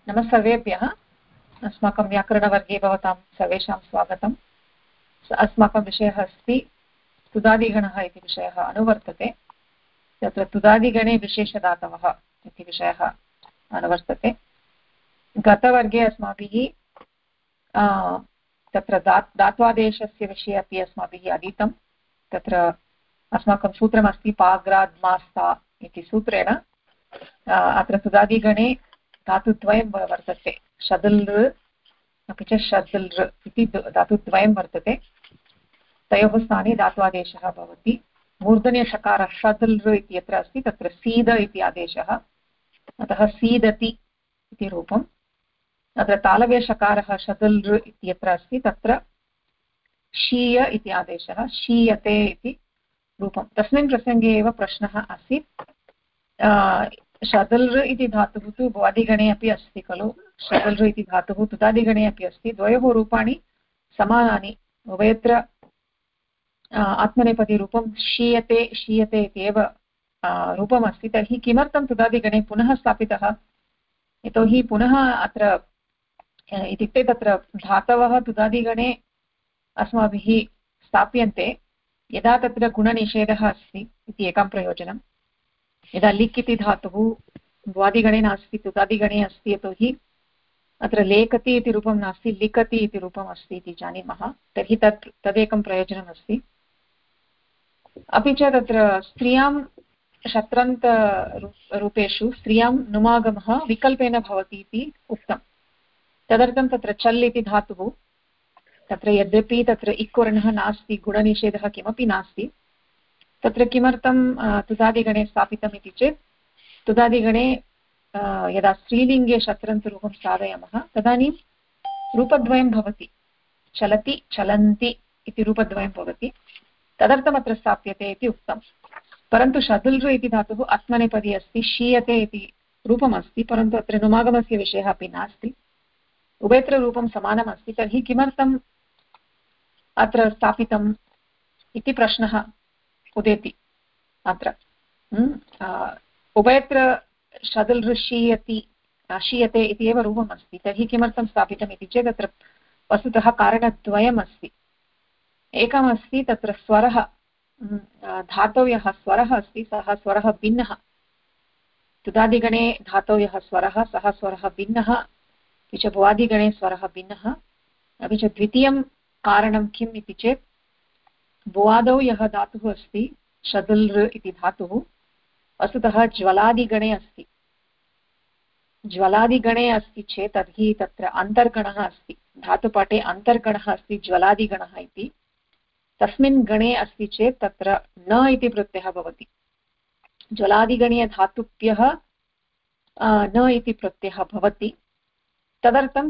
नमः सर्वेभ्यः। अस्माकं व्याकरणवर्गे भवतां सर्वेषां स्वागतम्। अस्माकं विषयः अस्ति तुदादिगणः इति विषयः अनुवर्तते। तत्र तुदादिगणे विशेषधातवः इति विषयः अनुवर्तते। गतवर्गे अस्माभिः तत्र धात्वादेशस्य विषये अपि अस्माभिः अधीतं। तत्र अस्माकं सूत्रमस्ति पाग्राद्मास्ता इति सूत्रेण अत्र तुदादिगणे धातुद्वयं वर्तते, शदल् अपि च शदल् इति धातुद्वयं वर्तते। तयोः स्थाने धात्वादेशः भवति। मूर्धन्यषकारः शदल् इति यत्र अस्ति तत्र सीद इति आदेशः, अतः सीदति इति रूपम्। अत्र तालव्यषकारः शदल् इति यत्र अस्ति तत्र शीय इति आदेशः, शीयते इति रूपं। तस्मिन् प्रसङ्गे एव प्रश्नः आसीत्। शदल् इति धातुः तु भुवादिगणे अपि अस्ति खलु, शदल् इति धातुः तुदादिगणे अपि अस्ति। द्वयोः रूपाणि समानानि, उभयत्र आत्मनेपदीरूपं शीयते शीयते इत्येव रूपमस्ति। तर्हि किमर्थं तुदादिगणे पुनः स्थापितः? यतोहि पुनः अत्र इत्युक्ते तत्र धातवः तुदादिगणे अस्माभिः स्थाप्यन्ते यदा तत्र गुणनिषेधः अस्ति इति एकं प्रयोजनं। यदा लिक् इति धातुः भुवादिगणे नास्ति, तुदादिगणे अस्ति, यतोहि अत्र लेखति इति रूपं नास्ति, लिखति इति रूपम् अस्ति इति जानीमः। तर्हि तदेकं प्रयोजनमस्ति। अपि च तत्र स्त्रियां शत्रन्तरूपेषु स्त्रियां नुमागमः विकल्पेन भवति इति उक्तं। तदर्थं तत्र चल् इति धातुः तत्र यद्यपि तत्र इक्वर्णः नास्ति, गुणनिषेधः किमपि नास्ति, तत्र किमर्थं तुदादिगणे स्थापितम् इति चेत् तुदादिगणे यदा स्त्रीलिङ्गे शत्रन्तरूपं साधयामः तदानीं रूपद्वयं भवति, चलति चलन्ति इति रूपद्वयं भवति। तदर्थम् अत्र स्थाप्यते इति उक्तं। परन्तु शदल् इति धातुः आत्मनेपदी अस्ति, शीयते इति रूपमस्ति, परन्तु अत्र नुमागमस्य विषयः अपि नास्ति, उभयत्र रूपं समानमस्ति। तर्हि किमर्थम् अत्र स्थापितम् इति प्रश्नः उदेति। अत्र उभयत्र शदल् शीयते इति एव रूपमस्ति, तर्हि किमर्थं स्थापितम् इति चेत् अत्र वस्तुतः कारणद्वयम् अस्ति। एकमस्ति तत्र स्वरः, धातौ यः स्वरः अस्ति सः स्वरः भिन्नः। तुदादिगणे धातौ यः स्वरः सः स्वरः भिन्नः, अपि च भुवादिगणे स्वरः भिन्नः। अपि च द्वितीयं कारणं किम् इति चेत् भुवादौ यः धातुः अस्ति शदल् इति धातुः वस्तुतः ज्वलादिगणे अस्ति। ज्वलादिगणे अस्ति चेत् तर्हि तत्र अन्तर्गणः अस्ति, धातुपाठे अन्तर्गणः अस्ति ज्वलादिगणः इति। तस्मिन् गणे अस्ति चेत् तत्र न इति प्रत्ययः भवति। ज्वलादिगणीयधातुभ्यः न इति प्रत्ययः भवति। तदर्थं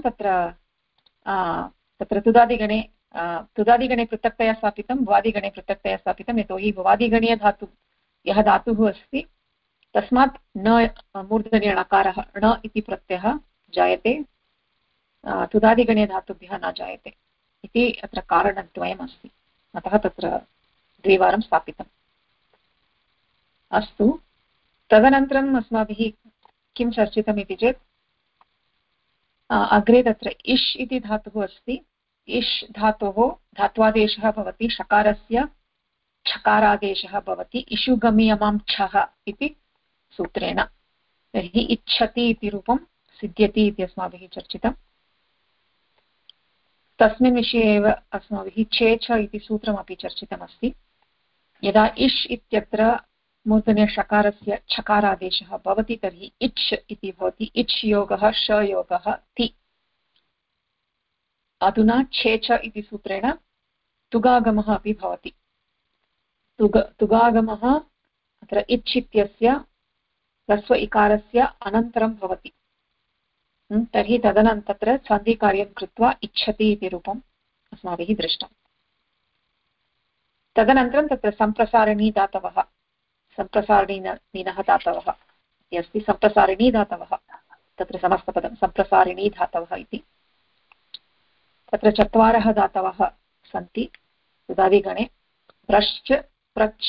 तत्र तुदादिगणे पृथक्तया स्थापितं, भुवादिगणे पृथक्तया स्थापितं। यतोहि भुवादिगणीयधातु यः धातुः अस्ति तस्मात् न मूर्धन्यणकारः ण इति प्रत्ययः जायते, तुदादिगणीयधातुभ्यः न जायते इति अत्र कारणद्वयमस्ति। अतः तत्र द्विवारं स्थापितम्। अस्तु, तदनन्तरम् अस्माभिः किं चर्चितम् इति चेत् अग्रे तत्र इष् इति धातुः अस्ति। इष् धातोः धात्वादेशः भवति, षकारस्य छकारादेशः भवति इषुगमियमां छः इति सूत्रेण। तर्हि इच्छति इति रूपं सिद्ध्यति इति अस्माभिः चर्चितम्। तस्मिन् विषये एव अस्माभिः छेछ इति सूत्रमपि चर्चितमस्ति। यदा इष् इत्यत्र मूर्धन्यषकारस्य छकारादेशः भवति तर्हि इच्छ इति भवति, इच् योगः श योगः ति। अधुना छेछ इति सूत्रेण तुगागमः अपि भवति। तुगागमः अत्र इच् इत्यस्य ह्रस्व इकारस्य अनन्तरं भवति। तर्हि तत्र सन्धिकार्यं कृत्वा इच्छति इति रूपम् अस्माभिः दृष्टम्। तदनन्तरं तत्र सम्प्रसारिणी धातवः, सम्प्रसारिणीनः धातवः इति अस्ति। सम्प्रसारिणी धातवः तत्र समस्तपदं सम्प्रसारिणी धातवः इति। तत्र चत्वारः धातवः सन्ति तुदादिगणे, भ्रश्च प्रच्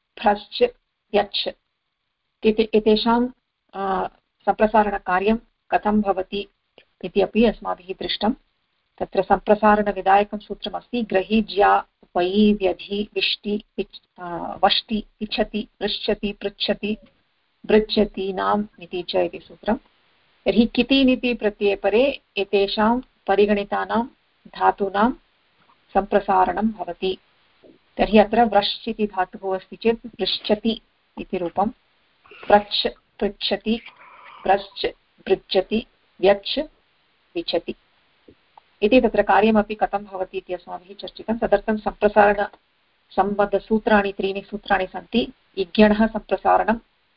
भ्रश्च यच्। एतेषां सम्प्रसारणकार्यं कथं भवति इति अपि अस्माभिः दृष्टं। तत्र सम्प्रसारणविधायकं सूत्रमस्ति ग्रही ज्या वयि व्यधि विष्टि वष्टि इच्छति पृच्छति पृच्छति भृच्छति नाम इति च इति सूत्रं। तर्हि किति नीति प्रत्यये परे एतेषां परिगणितानां धातूनां सम्प्रसारणं भवति। तर्हि अत्र व्रश् इति धातुः अस्ति चेत् पृच्छति इति रूपं, प्रच्छ पृच्छति, प्रश्च पृच्छति, व्यच्छ विच्छति इति। तत्र कार्यमपि कथं भवति इति अस्माभिः चर्चितं। तदर्थं सम्प्रसारणसम्बद्धसूत्राणि त्रीणि सूत्राणि सन्ति। इग्यणः सम्प्रसारणं,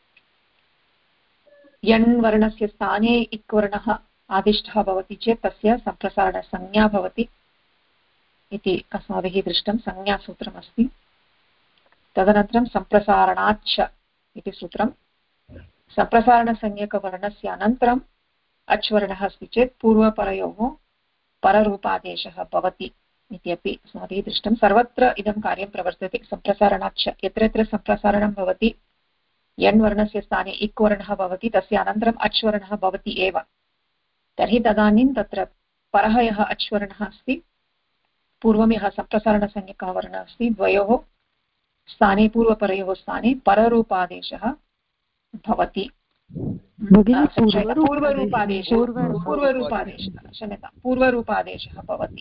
यण् वर्णस्य स्थाने इक् वर्णः आदिष्टः भवति चेत् तस्य सम्प्रसारणसंज्ञा भवति इति अस्माभिः दृष्टं, संज्ञासूत्रमस्ति। तदनन्तरं सम्प्रसारणाच्च इति सूत्रं। सम्प्रसारणसंज्ञकवर्णस्य अनन्तरम् अच् वर्णः अस्ति चेत् पूर्वपरयोः पररूपादेशः भवति इति अपि अस्माभिः दृष्टं। सर्वत्र इदं कार्यं प्रवर्तते। सम्प्रसारणाच्च यत्र यत्र सम्प्रसारणं भवति, यण् वर्णस्य स्थाने इक् वर्णः भवति, तस्य अनन्तरम् अच् वर्णः भवति एव। तर्हि तदानीं तत्र परः यः अच् वर्णः अस्ति, पूर्वं यः सम्प्रसारणसंज्ञकः वर्णः अस्ति, द्वयोः स्थाने पूर्वपरयोः स्थाने पररूपादेशः भवति। पूर्वरूपादेशः भवति।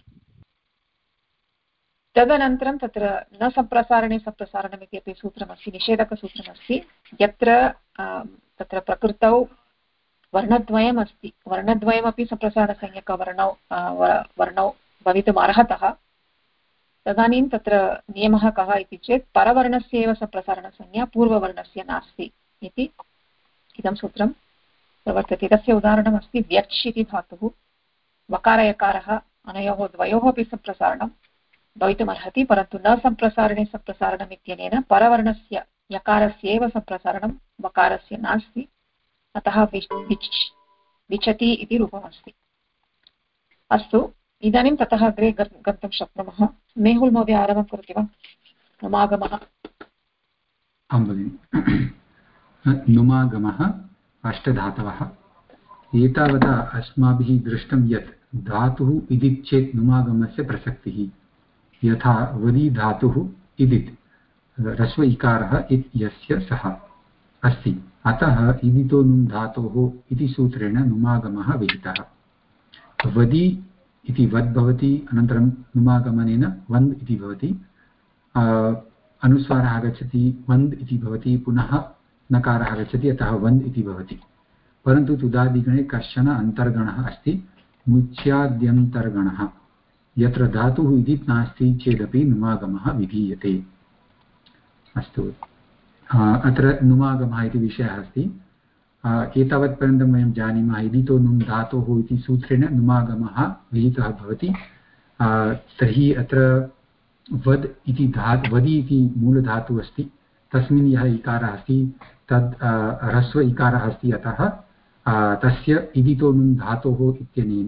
तदनन्तरं तत्र न सम्प्रसारणे सम्प्रसारणम् इति अपि सूत्रमस्ति, निषेधकसूत्रमस्ति। यत्र तत्र प्रकृतौ वर्णद्वयम् अस्ति, वर्णद्वयमपि सम्प्रसारणसंज्ञकवर्णौ भवितुम् अर्हतः, तदानीं तत्र नियमः कः इति चेत् परवर्णस्य एव सम्प्रसारणसंज्ञा पूर्ववर्णस्य नास्ति इति इदं सूत्रं प्रवर्तते। तस्य उदाहरणमस्ति व्यच् इति धातुः। वकारयकारः अनयोः द्वयोः अपि सम्प्रसारणं भवितुमर्हति, परन्तु न सम्प्रसारणे सम्प्रसारणम् इत्यनेन परवर्णस्य यकारस्य एव सम्प्रसारणं वकारस्य नास्ति, अतः विचति इति रूपमस्ति। अस्तु, इदानीं ततः अग्रे गन्तुं शक्नुमः। मेहुल् महोदय आरम्भं करोति वा? नुमागमः। आं भगिनि। नुमागमः अष्टधातवः। एतावता अस्माभिः दृष्टं यत् धातुः इदित् चेत् नुमागमस्य प्रसक्तिः। यथा वदि धातुः इदित् ह्रस्व इकारः यस्य सः अस्ति, अतः इदितो नुम् धातोः इति सूत्रेण नुमागमः विहितः। वदि इति वद् भवति, अनन्तरं नुमागमनेन वन्द् इति भवति, अनुस्वारः आगच्छति, वन्द् इति भवति, पुनः नकारः आगच्छति, अतः वन्द् इति भवति। परन्तु तुदादिगणे कश्चन अन्तर्गणः अस्ति, मुच्याद्यन्तर्गणः। यत्र धातुः इदित् नास्ति चेदपि नुमागमः विधीयते। अस्तु, अत्र नुमागमः इति विषयः अस्ति। एतावत्पर्यन्तं वयं जानीमः इदितो नुम् धातोः इति सूत्रेण नुमागमः विहितः भवति। तर्हि अत्र वद् इति वदि इति मूलधातुः अस्ति, तस्मिन् यः इकारः अस्ति तद् ह्रस्व इकारः अस्ति, अतः तस्य इदितो नुम् धातोः इत्यनेन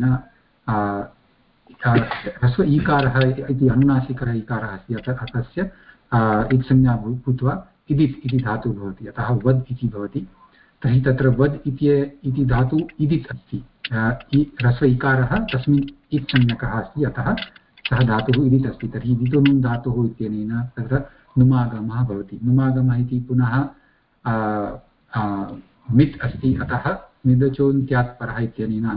ह्रस्व ईकारः इति अनुनासिकः इकारः अस्ति, अतः तस्य इत्संज्ञा भूत्वा इदित् इति धातुः भवति, अतः वद् इति भवति। तर्हि तत्र वद् इति धातु इदित् अस्ति, ह्रस्व इकारः तस्मिन् इत्संज्ञकः अस्ति, अतः सः धातुः इदित् अस्ति। तर्हि इदितो नुम् धातुः इत्यनेन तत्र नुमागमः भवति। नुमागमः इति पुनः मित् अस्ति, अतः निदचोन्त्यात् परः इत्यनेन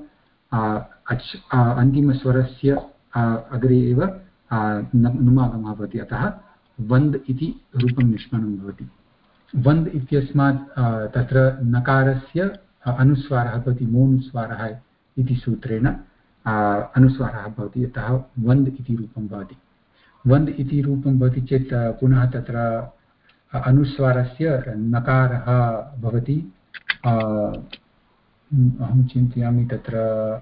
अन्तिमस्वरस्य अग्रे एव नुमागमः भवति, अतः वन्द् इति रूपं निष्पन्नं भवति। वन्द् इत्यस्मात् तत्र नकारस्य अनुस्वारः भवति, मोनुस्वारः इति सूत्रेण अनुस्वारः भवति, अतः वन्द् इति रूपं भवति। वन्द् इति रूपं भवति चेत् पुनः तत्र अनुस्वारस्य नकारः भवति। अहं चिन्तयामि तत्र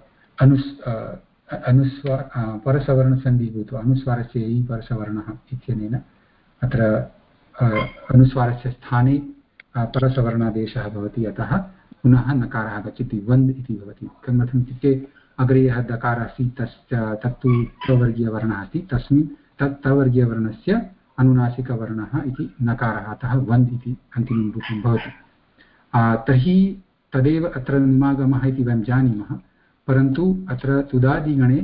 परसवर्णसन्धिः भूत्वा अनुस्वारस्य इ परसवर्णः इत्यनेन अत्र अनुस्वारस्य स्थाने परसवर्णादेशः भवति, अतः पुनः नकारः आगच्छति, वन्द् इति भवति। किमर्थम् इत्युक्ते अग्रे यः दकारः अस्ति तत्तु तवर्गीयवर्णः अस्ति, तस्मिन् तवर्गीयवर्णस्य अनुनासिकवर्णः इति नकारः, अतः वन्द् इति अन्तिमं रूपं भवति। तर्हि तदेव अत्र नुमागमः इति वयं जानीमः, परन्तु अत्र तुदादिगणे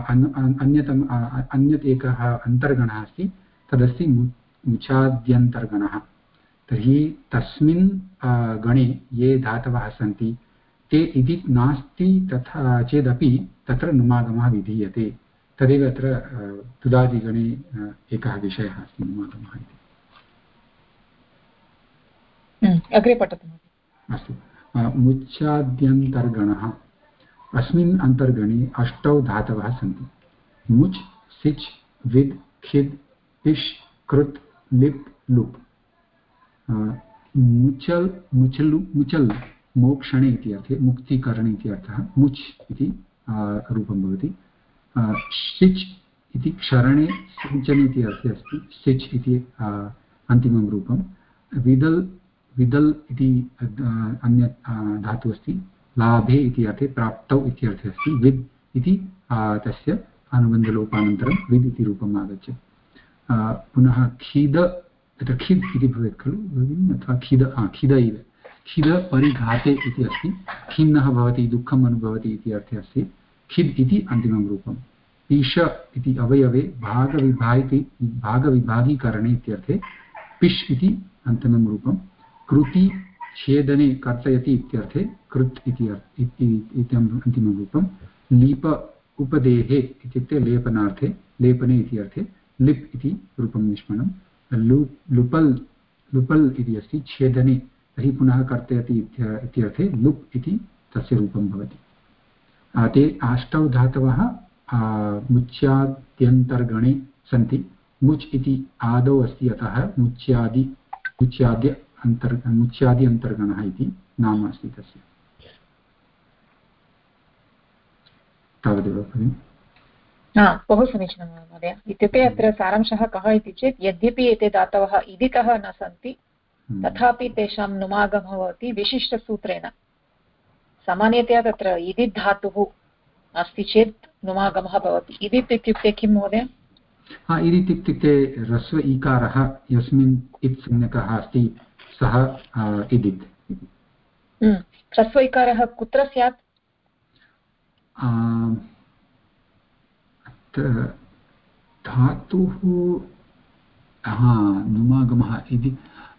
अन्यत् एकः अन्तर्गणः अस्ति, तदस्ति मुचाद्यन्तर्गणः। तर्हि तस्मिन् गणे ये धातवः सन्ति ते इति नास्ति तथा चेदपि तत्र नुमागमः विधीयते। तदेव अत्र तुदादिगणे एकः विषयः अस्ति नुमागमः इति। अग्रे पठतु। अस्तु, मुच्चाद्यन्तर्गणः। अस्मिन् अन्तर्गणे 8 धातवः सन्ति। मुच्, सिच्, विद्, खिद्, पिश्, कृत्, लिप्, लुप्। मुचल् मुचल् मोक्षणे इति अर्थे, मुक्तिकरणे इति अर्थः, मुच् इति रूपं भवति। सिच् इति क्षरणे सिञ्चने इति अर्थे अस्ति, सिच् इति अन्तिमं रूपं। विदल् इति अन्यत् धातुः अस्ति, लाभे इति अर्थे, प्राप्तौ इति अर्थे अस्ति। विद् इति तस्य अनुबन्धलोपानन्तरं विद् इति रूपम् आगच्छति। पुनः खिद, तत्र खिद् इति भवेत् खलु अथवा खिद, खिद इव, खिद परिघाते इति अस्ति। खिन्नः भवति, दुःखम् अनुभवति इति अर्थे अस्ति। खिद् इति अन्तिमं रूपम्। ईश इति अवयवे भागविभागीकरणे इत्यर्थे पिश् इति अन्तिमं रूपं। कृति छेदने कर्तयति इत्यर्थे कृत् इति अन्तिमं रूपं। लीप उपदेहे इत्युक्ते लेपनार्थे, लेपने इति अर्थे लिप् इति रूपं निष्पन्नं। लुपल् इति अस्ति छेदने, तर्हि पुनः कर्तयति इत्यर्थे लुप् इति तस्य रूपं भवति। ते 8 धातवः मुच्याद्यन्तर्गणे सन्ति। मुच् इति आदौ अस्ति, अतः मुच्याद्य अन्तर्गणः इति नाम अस्ति तस्य। तावदेव भगिनि। बहु समीचीनं महोदय। इत्युक्ते अत्र सारांशः कः इति चेत्, यद्यपि एते धातवः इदितः न सन्ति तथापि तेषां नुमागमः भवति विशिष्टसूत्रेण। सामान्यतया तत्र इदित् धातुः अस्ति चेत् नुमागमः भवति। इदित् इत्युक्ते किं महोदय? इदित् इत्युक्ते ह्रस्व ईकारः यस्मिन् इत् संज्ञकः अस्ति सः इदित्। ह्रस्व इकारः कुत्र स्यात्? धातुः नुमागमः इति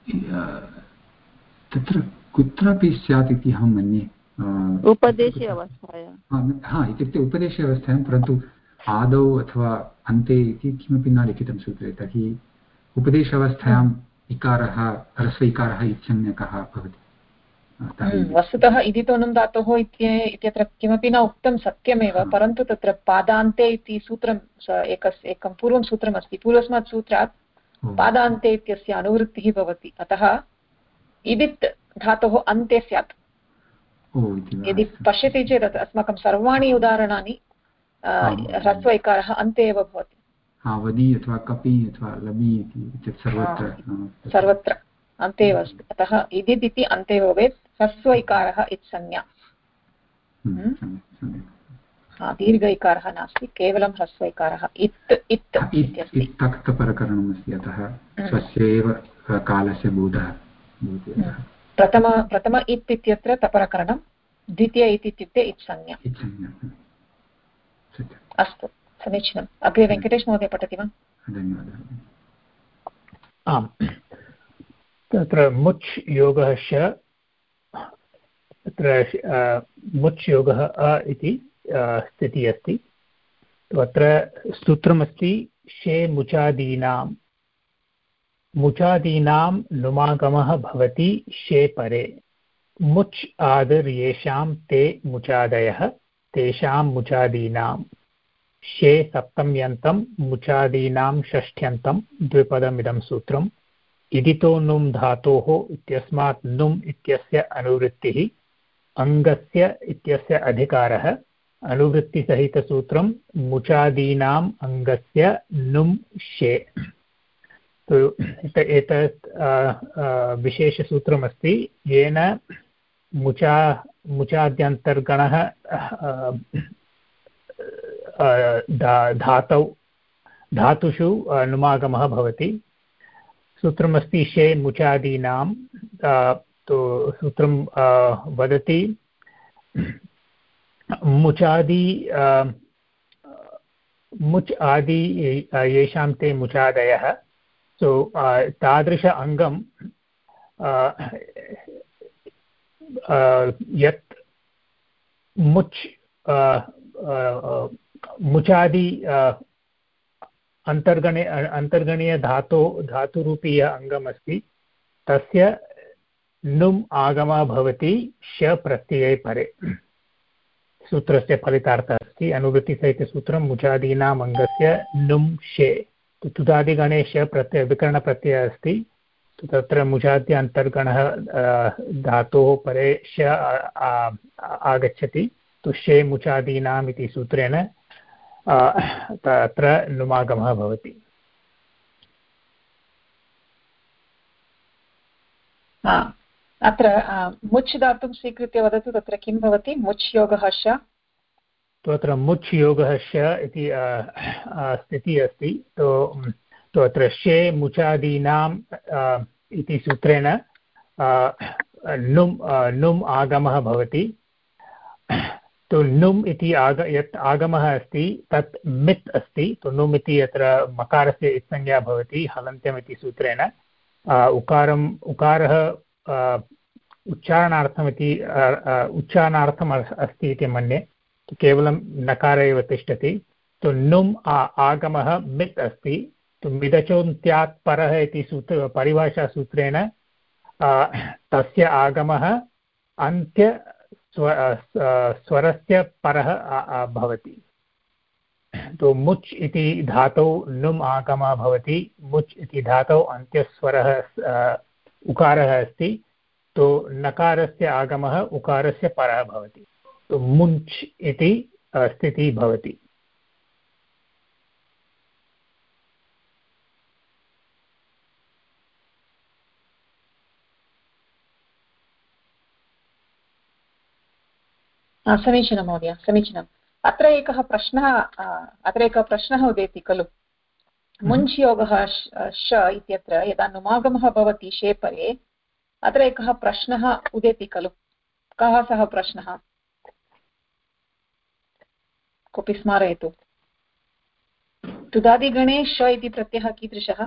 तत्र कुत्रापि स्यात् इति अहं मन्ये। उपदेशे अवस्थायां, इत्युक्ते उपदेशे अवस्थायां, परन्तु आदौ अथवा अन्ते इति किमपि न लिखितं सूत्रे। तर्हि उपदेशावस्थायाम् इकारः, ह्रस्व इकारः इत्संज्ञकः भवति। वस्तुतः इदितोऽनुं धातोः इत्यत्र किमपि न उक्तं, सत्यमेव, परन्तु तत्र पादान्ते इति सूत्रं एकं पूर्वं सूत्रमस्ति। पूर्वस्मात् सूत्रात् पादान्ते इत्यस्य अनुवृत्तिः भवति, अतः इदित् धातोः अन्ते स्यात्। यदि पश्यति चेत् अस्माकं सर्वाणि उदाहरणानि ह्रस्व इकारः अन्ते एव भवति। वदि अथवा कपि अथवा लबि इति सर्वत्र अन्ते एव अस्ति, अतः इदित् इति अन्ते भवेत्। ह्रस्व इकारः इत्संज्ञा, दीर्घ इकारः नास्ति, केवलं ह्रस्व इकारः। इत् इत्यस्ति, तक्तपरकरणम् अस्ति, अतः स्वस्यैव कालस्य बोधः। प्रथम इत् इत्यत्र तपरकरणं, द्वितीय इत् इत्युक्ते इत्संज्ञा। अस्तु, समीचीनम्। अग्रे वेङ्कटेश महोदय पठति वा? धन्यवादः। आम्, तत्र मुच् योगः श, तत्र मुच् योगः अ इति स्थितिः अस्ति। अत्र सूत्रमस्ति शे मुचादीनां नुमागमः भवति शे परे। मुच् आदर् येषां ते मुचादयः तेषां मुचादीनां। शे सप्तम्यन्तं मुचादीनां षष्ठ्यन्तं द्विपदमिदं सूत्रम्। इदितो नुम् धातोः इत्यस्मात् नुम् इत्यस्य अनुवृत्तिः, अङ्गस्य इत्यस्य अधिकारः। अनुवृत्तिसहितसूत्रं मुचादीनाम् अङ्गस्य नुम् शे। एतत् विशेषसूत्रमस्ति, येन मुचाद्यन्तर्गणः धातुषु नुमागमः भवति। सूत्रमस्ति शे मुचादीनां, तो सूत्रं वदति मुचादि मुच् आदि येषां ते मुचादयः सो तादृश अङ्गं यत् मुच् मुचादि अन्तर्गणीय धातुरूपी यः अङ्गमस्ति तस्य नुम् आगमः भवति श प्रत्यये परे। सूत्रस्य फलितार्थः अस्ति अनुवृत्तिसहितसूत्रं मुचादीनाम् अङ्गस्य नुम् शे। तुदादिगणे श प्रत्यय विकरणप्रत्ययः अस्ति, तत्र मुचाद्य अन्तर्गणः धातोः परे श आगच्छति, तु शे मुचादीनाम् इति सूत्रेण तत्र नुमागमः भवति। अत्र मुच् धातुं स्वीकृत्य वदतु, तत्र किं भवति? मुच् योगः श। तत्र मुच् योगः श इति स्थितिः अस्ति। तो अत्र शे मुचादीनाम् इति सूत्रेण नुम् आगमः भवति। तो नुम् इति यत् आगमः अस्ति तत् मित् अस्ति। तो नुम् इति अत्र मकारस्य इत्संज्ञा भवति हलन्त्यम् इति सूत्रेण। उकारः उच्चारणार्थम् अस्ति इति मन्ये, केवलं नकार एव तिष्ठति। तो नुम् आगमः मित् अस्ति। तो मिदचोन्त्यात् परः इति परिभाषासूत्रेण तस्य आगमः अन्त्य स्वरस्य परः भवति। तो मुच् इति धातौ नुम् आगमः भवति, मुच् इति धातौ अन्त्यस्वरः उकारः अस्ति, तो नकारस्य आगमः उकारस्य परः भवति। तो मुञ्च् इति स्थितिः भवति। समीचीनं महोदय, समीचीनम्। अत्र एकः प्रश्नः उदेति खलु। मुञ्च् योगः श इत्यत्र यदा नुमागमः भवति शेपरे, अत्र एकः प्रश्नः उदेति खलु। कः सः प्रश्नः? कोऽपि स्मारयतु। तुदादिगणे श इति प्रत्ययः कीदृशः?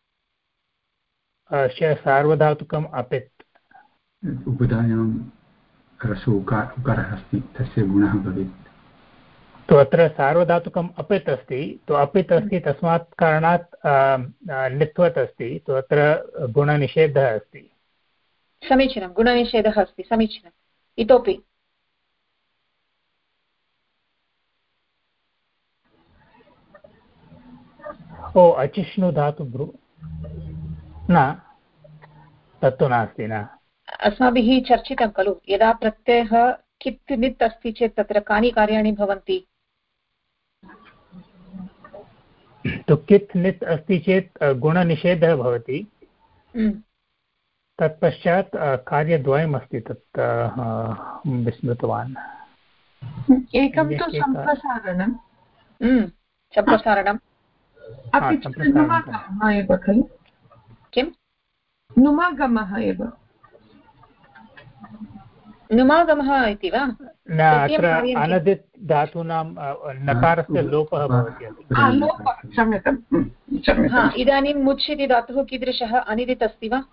सार्वधातुकम् अपित्। उपधायां ह्रस्व उकारः अस्ति, तस्य गुणः भवेत्। तो अत्र सार्वधातुकम् अपित् अस्ति। तो अपित् अस्ति तस्मात् कारणात् नित्वत् अस्ति। तो अत्र गुणनिषेधः अस्ति। समीचीनं, गुणनिषेधः अस्ति, समीचीनम्। इतोपि अचिष्णु धातु भ्रू न, तत्तु नास्ति न। अस्माभिः चर्चितं खलु, यदा प्रत्ययः कित् नित् अस्ति चेत् तत्र कानि कार्याणि भवन्ति? तो कित् नित् अस्ति चेत् गुणनिषेधः भवति। तत्पश्चात् कार्यद्वयम् अस्ति, तत् विस्मृतवान्। एकं तु सम्प्रसारणं, सम्प्रसारणम्, अपि च नुमागमः एव खलु। किं? नुमागमः एव। नुमागमः इति वा? न, अत्र अनदित् धातूनां नकारस्य लोपः भवति। इदानीं मुच् इति धातुः कीदृशः? अनिदित् अस्ति वा?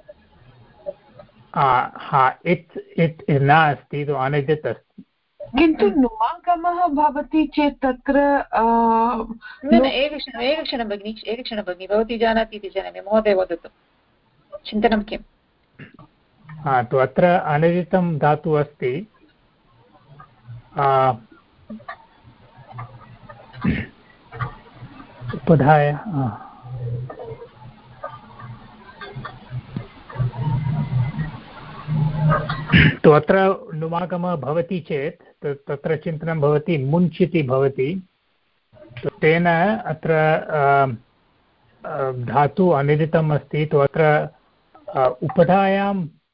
इत् न अस्ति, तु अनिदित् अस्ति। किन्तु नुमागमः भवति चेत् तत्र एकक्षणं भगिनि, भवती जानाति इति जानामि, महोदय वदतु, चिन्तनं किम्? तो अत्र अनिदितं धातु अस्ति। उपधाय तो अत्र नुमागमः भवति चेत् तत्र चिन्तनं भवति मुञ्च् इति भवति। तो तेन अत्र धातु अनिदितम् अस्ति। तो अत्र उपधायां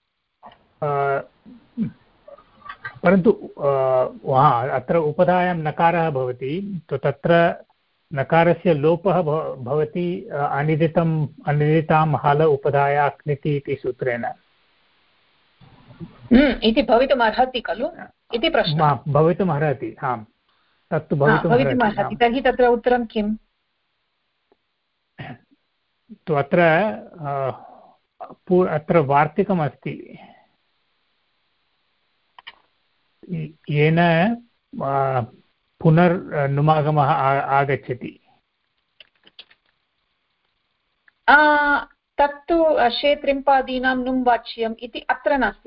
परन्तु अत्र उपधायां नकारः भवति। तो तत्र नकारस्य लोपः भवति अनिदितां हल उपधाया क्निति इति सूत्रेण। इति भवितुमर्हति खलु इति प्रश्नः। भवितुमर्हति, आम्, तत्तु भवितुमर्हति। तर्हि तत्र उत्तरं किम्? तु अत्र वार्तिकमस्ति येन पुनर्नुमागमः आगच्छति। तत्तु शेत्रिम्पादीनां नुम् वाच्यम् इति अत्र नास्ति।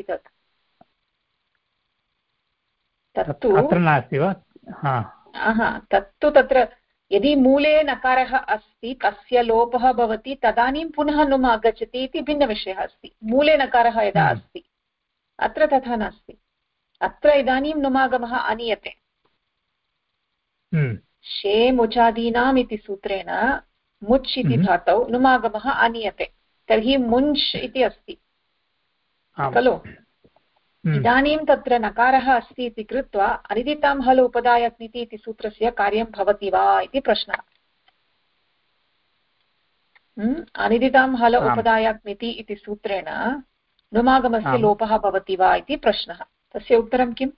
तत्तु अत्र नास्ति वा? तत्तु तत्र यदि मूले नकारः अस्ति तस्य लोपः भवति तदानीं पुनः नुम् आगच्छति इति भिन्नविषयः अस्ति। मूले नकारः यदा अस्ति अत्र तथा नास्ति। अत्र इदानीं नुमागमः आनीयते। शेमुचादीनाम् इति सूत्रेण मुच् इति धातौ नुमागमः आनीयते। तर्हि मुञ्च् इति अस्ति खलु। इदानीं तत्र नकारः अस्ति इति कृत्वा अनिदितां हल उपदायक्निति इति सूत्रस्य कार्यं भवति वा इति प्रश्नः। अनिदितां हल उपदायक्निति इति सूत्रेण नुमागमस्य लोपः भवति वा इति प्रश्नः। तस्य उत्तरं किम्?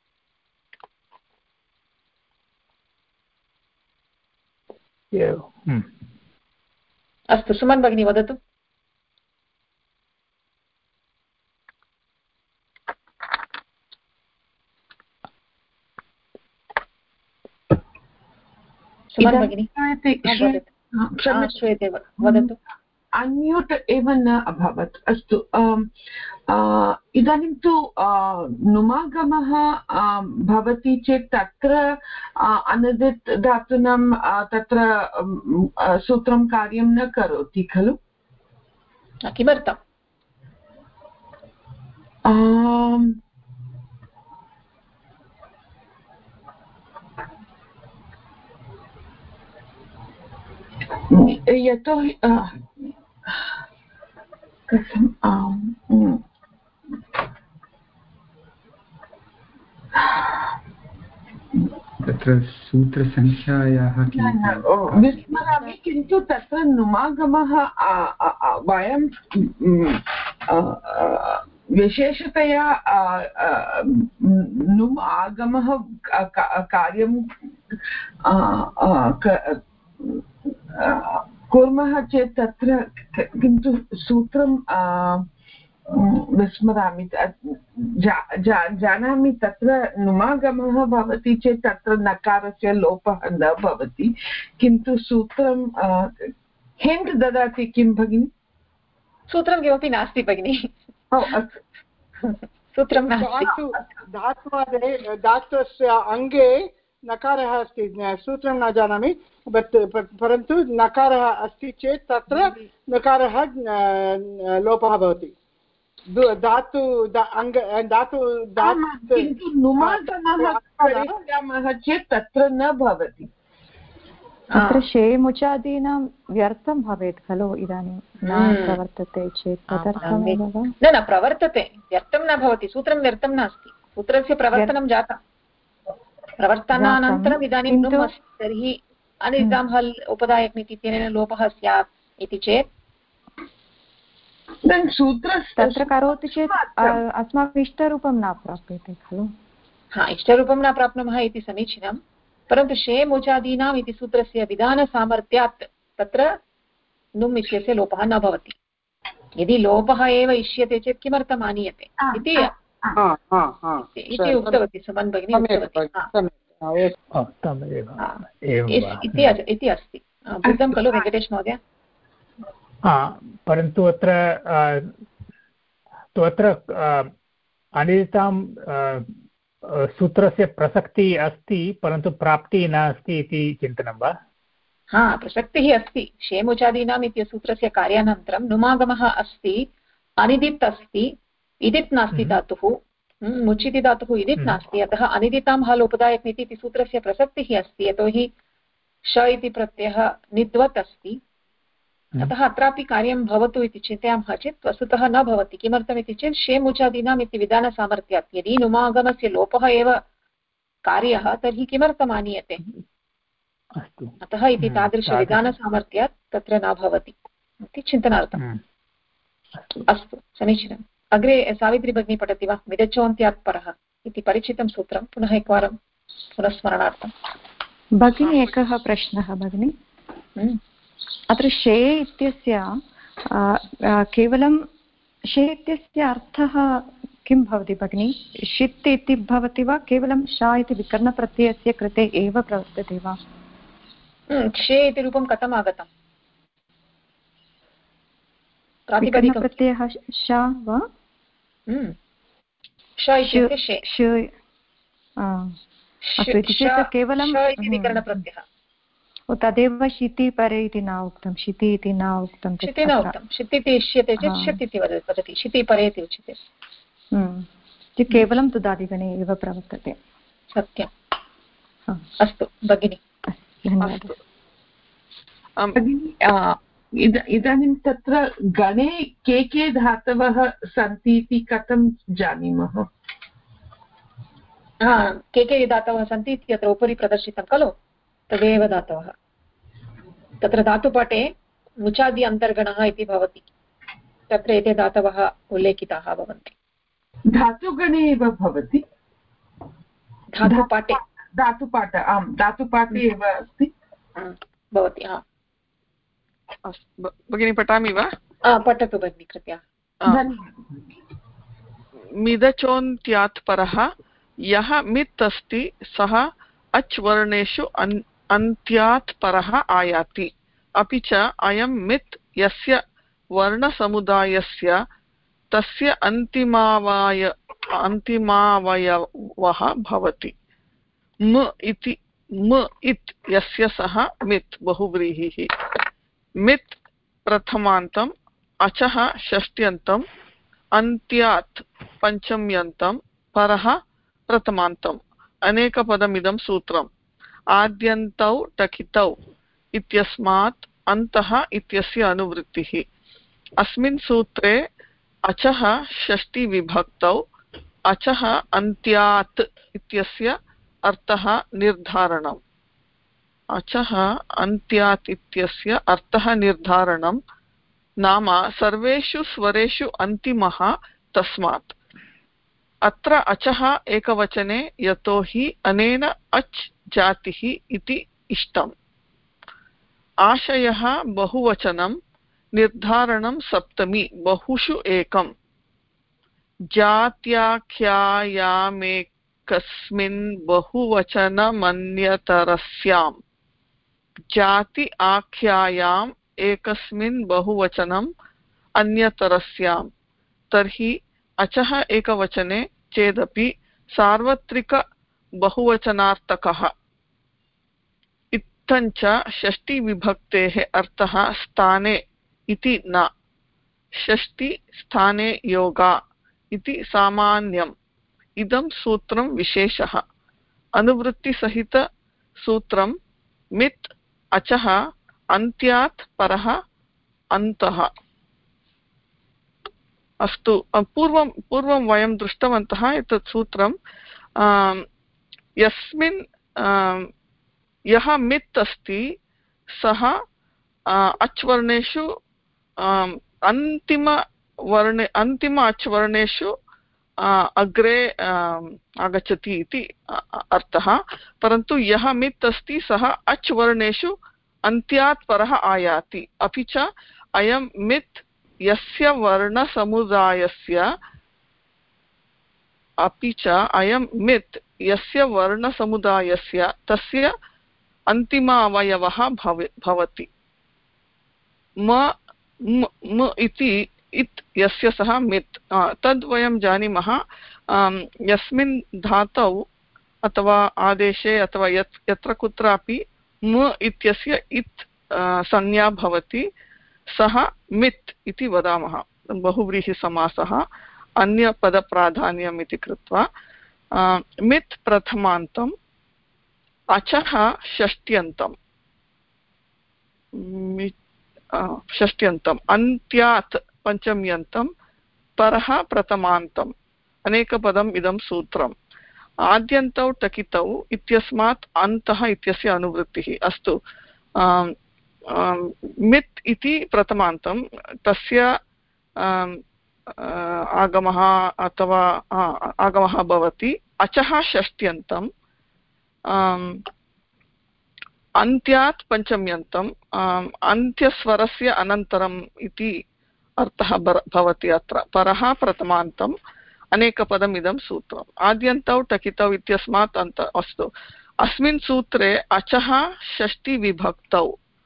अस्तु, सुमन् भगिनी वदतु। सुमन् भगिनी श्रूयते, वदतु। अन्म्यूट् एव न अभवत्। अस्तु, इदानीं तु नुमागमः भवति चेत् तत्र अनदित् धातूनां तत्र सूत्रं कार्यं न करोति खलु। किमर्थम्? यतोहि तत्र सूत्रसङ्ख्यायाः विस्मरामि, किन्तु तत्र नुमागमः वयं विशेषतया नुम् आगमः कार्यं कुर्मः चेत् तत्र किन्तु सूत्रं विस्मरामि। जानामि तत्र नुमागमः भवति चेत् तत्र नकारस्य लोपः न भवति, किन्तु सूत्रं हिण्ट् ददाति किं भगिनि? सूत्रं किमपि नास्ति भगिनि। सूत्रं नास्ति। धातुस्य अङ्गे नकारः अस्ति, सूत्रं न जानामि, परन्तु नकारः अस्ति चेत् तत्र नकारः लोपः भवति। धातु किन्तु नुमागमः करिष्यामः चेत् तत्र न भवति। अत्र शेमुचादीनां व्यर्थं भवेत् खलु। इदानीं न प्रवर्तते चेत् तदर्थमेव वा? न प्रवर्तते, व्यर्थं न भवति। सूत्रं व्यर्थं नास्ति, सूत्रस्य प्रवर्तनं जातं। प्रवर्तनानन्तरम् इदानीं नुम् अस्ति, तर्हि अनिदितां हल् उपदायक्निति इत्यनेन लोपः स्यात् इति चेत् तत्र करोति चेत् अस्माकम् इष्टरूपं न प्राप्यते खलु। इष्टरूपं न प्राप्नुमः इति समीचीनं, परन्तु शेमुचादीनाम् इति सूत्रस्य विधानसामर्थ्यात् तत्र नुम् इत्यस्य लोपः न भवति। यदि लोपः एव इष्यते चेत् किमर्थम् आनीयते इति उक्तवती सुमन् भगिनी इति अस्ति। बुद्धं खलु वेङ्कटेश महोदय? परन्तु अत्र अनिदितां सूत्रस्य प्रसक्तिः अस्ति, परन्तु प्राप्तिः नास्ति इति चिन्तनं वा? प्रसक्तिः अस्ति। शेमुचादीनाम् इति सूत्रस्य कार्यानन्तरं नुमागमः अस्ति, अनिदित् अस्ति, इदित् नास्ति धातुः, मुचिति धातुः इदित् नास्ति, अतः अनिदितां हल् उपदायक्निति इति सूत्रस्य प्रसक्तिः अस्ति। यतोहि श इति प्रत्ययः निद्वत् अस्ति, अतः अत्रापि कार्यं भवतु इति चिन्तयामः चेत् वस्तुतः न भवति। किमर्थमिति चेत् शेमुचादीनाम् इति विधानसामर्थ्यात् यदि नुमागमस्य लोपः एव कार्यः तर्हि किमर्थम् आनीयते? अतः इति तादृशविधानसामर्थ्यात् तत्र न भवति इति चिन्तनार्थम्। अस्तु, समीचीनम्। अग्रे सावित्री भगिनी पठति वा? मिदचोन्त्यात् परः इति परिचितं सूत्रं पुनः एकवारं पुनस्मरणार्थं। भगिनी एकः प्रश्नः भगिनी, अत्र शे इत्यस्य केवलं शे इत्यस्य अर्थः किं भवति भगिनी? षित् इति भवति वा केवलं शा इति विकरणप्रत्ययस्य कृते एव प्रवर्तते वा? क्षे इति रूपं कथम् आगतम्? विकरणप्रत्ययः शा वा? अस्तु, इति चेत् केवलं तदेव शिति परे इति न उक्तं, शिति इति न उक्तं, शिति न उक्तं, शिति इति इष्यते चेत् षित् इति वदति, शिति परे इति उच्यते। केवलं तुदादिगणे एव प्रवर्तते। सत्यम्। अस्तु भगिनि, धन्यवादः। इदानीं तत्र गणे के धातवः सन्ति इति कथं जानीमः? के धातवः सन्ति इति अत्र उपरि प्रदर्शितं खलु, तदेव धातवः। तत्र धातुपाठे मुचादि अन्तर्गणः इति भवति, तत्र एते धातवः उल्लेखिताः भवन्ति। धातुगणे एव भवति? धातुपाठे आम्, धातुपाठे एव अस्ति भवति। भगिनी पठामि वा? पठतु भगिनी कृपया। मिदचोन्त्यात् परः यः मित् अस्ति सः अच् वर्णेषु अन्त्यात् परः आयाति, अपि च अयं मित् यस्य वर्णसमुदायस्य तस्य अन्तिमावयवः भवति। म इत् यस्य सः मित् बहुव्रीहिः। मित् प्रथमान्तम्, अचः षष्ट्यन्तम्, अन्त्यात् पञ्चम्यन्तं, परः प्रथमान्तम्। अनेकपदमिदं सूत्रम्। आद्यन्तौ टकितौ इत्यस्मात् अन्तः इत्यस्य अनुवृत्तिः। अस्मिन् सूत्रे अचः षष्टिविभक्तौ अचः अन्त्यात् इत्यस्य अर्थः निर्धारणम्। अचः अन्त्यात् इत्यस्य अर्थः निर्धारणं नाम सर्वेषु स्वरेषु अन्तिमः तस्मात्। अत्र अचः एकवचने यतोहि अनेन अच् जातिः इति इष्टम्। आशयः बहुवचनं, निर्धारणं सप्तमी, बहुषु एकम्। जात्याख्यायामेकस्मिन् बहुवचनमन्यतरस्याम्। जाति आख्यायाम् एकस्मिन् बहुवचनम् अन्यतरस्याम्। तर्हि अचः एकवचने चेदपि सार्वत्रिक बहुवचनार्थकः। इत्थञ्च षष्टिविभक्तेः अर्थः स्थाने इति न, षष्टि स्थाने योगा इति सामान्यम्। इदं सूत्रं विशेषः। अनुवृत्तिसहित सूत्रं मित् अचः अन्त्यात् परः अन्तः। अस्तु, पूर्वं वयं दृष्टवन्तः एतत् सूत्रं यस्मिन् यः मित् अस्ति सः अच् वर्णेषु अन्तिम अच् वर्णेषु अग्रे आगच्छति इति अर्थः। परन्तु यः मित् अस्ति सः अच् वर्णेषु अन्त्यात् परः आयाति, अपि च अयं मित् यस्य वर्णसमुदायस्य तस्य अन्तिमावयवः भवति। म इति इत् यस्य सः मित्, तद् वयं जानीमः। यस्मिन् धातौ अथवा आदेशे अथवा यत्र कुत्रापि म इत्यस्य इत् संज्ञा भवति सः मित् इति वदामः। बहुव्रीहिसमासः, अन्यपदप्राधान्यम् इति कृत्वा। मित् प्रथमान्तम्, अचः षष्ट्यन्तम्, अन्त्यात् पञ्चम्यन्तं, परः प्रथमान्तम्। अनेकपदम् इदं सूत्रम्। आद्यन्तौ टकितौ इत्यस्मात् अन्तः इत्यस्य अनुवृत्तिः। अस्तु, मित् इति प्रथमान्तं, तस्य आगमः अथवा आगमः भवति अचः षष्ट्यन्तम् अन्त्यात् पञ्चम्यन्तम् अन्त्यस्वरस्य अनन्तरम् इति अर्थः भवति। अत्र परः प्रथमान्तम् अनेकपदम् इदं सूत्रम् आद्यन्तौ टकितौ इत्यस्मात् अन्त अस्तु। अस्मिन् सूत्रे अचः षष्टिविभक्तौ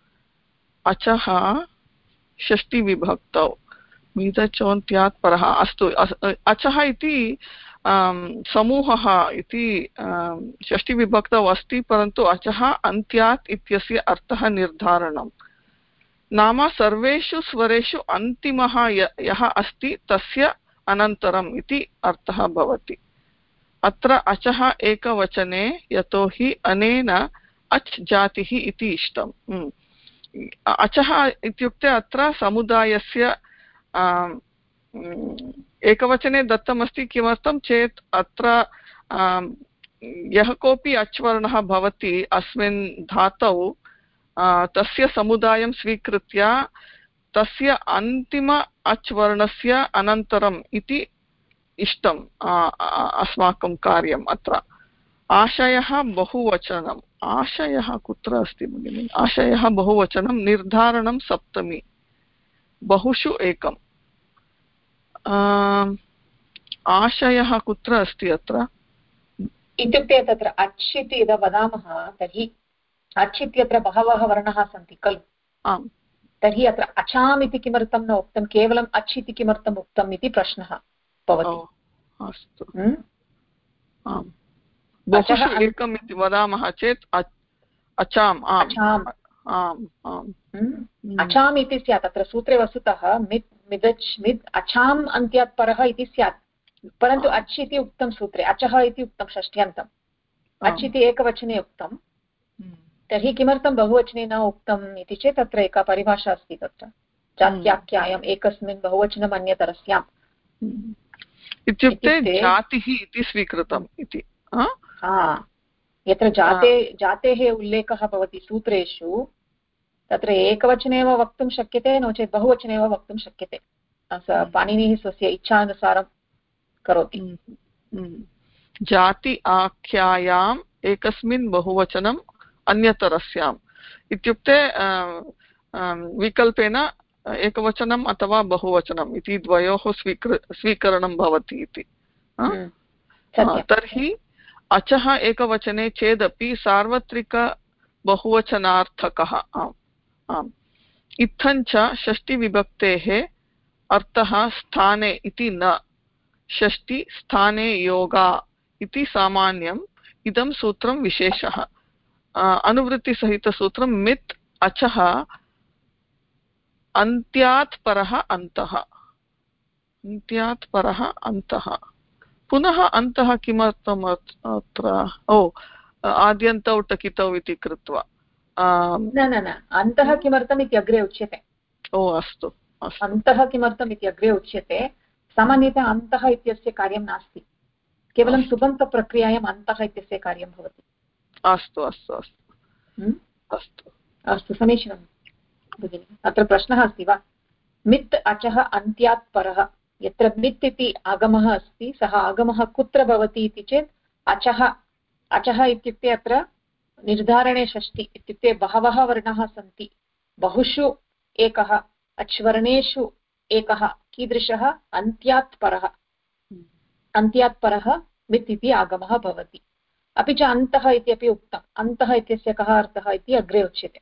मिदचोन्त्यात् परः अस्तु। अचः इति समूहः इति षष्टिविभक्तौ अस्ति, परन्तु अचः अन्त्यात् इत्यस्य अर्थः निर्धारणं नाम सर्वेषु स्वरेषु अन्तिमः यः अस्ति तस्य अनन्तरम् इति अर्थः भवति। अत्र अचः एकवचने यतोहि अनेन अच् जातिः इति इष्टम्। अचः इत्युक्ते अत्र समुदायस्य एकवचने दत्तमस्ति। किमर्थं चेत् अत्र यः कोऽपि अच् वर्णः भवति अस्मिन् धातौ तस्य समुदायं स्वीकृत्य तस्य अन्तिम अच् वर्णस्य अनन्तरम् इति इष्टम् अस्माकं कार्यम्। अत्र आशयः बहुवचनम्। आशयः कुत्र अस्ति भगिनि? आशयः बहुवचनं, निर्धारणं सप्तमी, बहुषु एकम्। आशयः कुत्र अस्ति अत्र? इत्युक्ते तत्र अच् इति यदा वदामः तर्हि अच् इत्यत्र बहवः वर्णाः सन्ति खलु। आम्। तर्हि अत्र अचाम् इति किमर्थं न उक्तं, केवलम् अच् इति किमर्थम् उक्तम् इति प्रश्नः भवति। अस्तु। आम्, बहुषु एकम् इति वदामः चेत् अचाम् अचाम् इति स्यात्। अत्र सूत्रे वस्तुतः मित् मिदच् मिद् अचाम् अन्त्यात् परः इति स्यात्, परन्तु अच् इति उक्तं सूत्रे, अचः इति उक्तं षष्ट्यन्तम्, अच् इति एकवचने उक्तं। तर्हि किमर्थं बहुवचने न उक्तम् इति चेत् अत्र एका परिभाषा अस्ति तत्र, जात्याख्यायाम् एकस्मिन् बहुवचनम् अन्यतरस्याम् इत्युक्ते जातिः इति स्वीकृतम् इति। यत्र जातेः उल्लेखः भवति सूत्रेषु तत्र एकवचने एव वक्तुं शक्यते, नो चेत् बहुवचने एव वक्तुं शक्यते। पाणिनिः स्वस्य इच्छानुसारं करोति। जाति आख्यायाम् एकस्मिन् बहुवचनम् अन्यतरस्याम् इत्युक्ते विकल्पेन एकवचनम् अथवा बहुवचनम् इति द्वयोः स्वीकरणं भवति इति। तर्हि अचः एकवचने चेदपि सार्वत्रिक बहुवचनार्थकः। आम्। इत्थञ्च षष्टिविभक्तेः अर्थः स्थाने इति न, षष्टि स्थाने योगा इति सामान्यम्। इदं सूत्रं विशेषः। अनुवृत्तिसहितसूत्रं मित् अचः अन्त्यात् परः अन्तः। अन्त्यात् परः अन्तः। पुनः अन्तः किमर्थम् अत्र? आद्यन्तौ टकितौ इति कृत्वा न अन्तः किमर्थम् इति अग्रे उच्यते। अस्तु। अन्तः किमर्थम् इति अग्रे उच्यते। सामान्यतः अन्तः इत्यस्य कार्यं नास्ति, केवलं सुबन्तप्रक्रियायाम् अन्तः इत्यस्य कार्यं भवति। अस्तु समीचीनं भगिनि। अत्र प्रश्नः अस्ति वा? मित् अचः अन्त्यात् परः, यत्र मित् इति आगमः अस्ति सः आगमः कुत्र भवति इति चेत् अचः इत्युक्ते अत्र निर्धारणे षष्टि इत्युक्ते बहवः वर्णाः सन्ति, बहुषु एकः, अच्वर्णेषु एकः, कीदृशः? अन्त्यात् परः मित् इति आगमः भवति। अपि च अन्तः इत्यपि उक्तम्। अन्तः इत्यस्य कः अर्थः इति अग्रे उच्यते।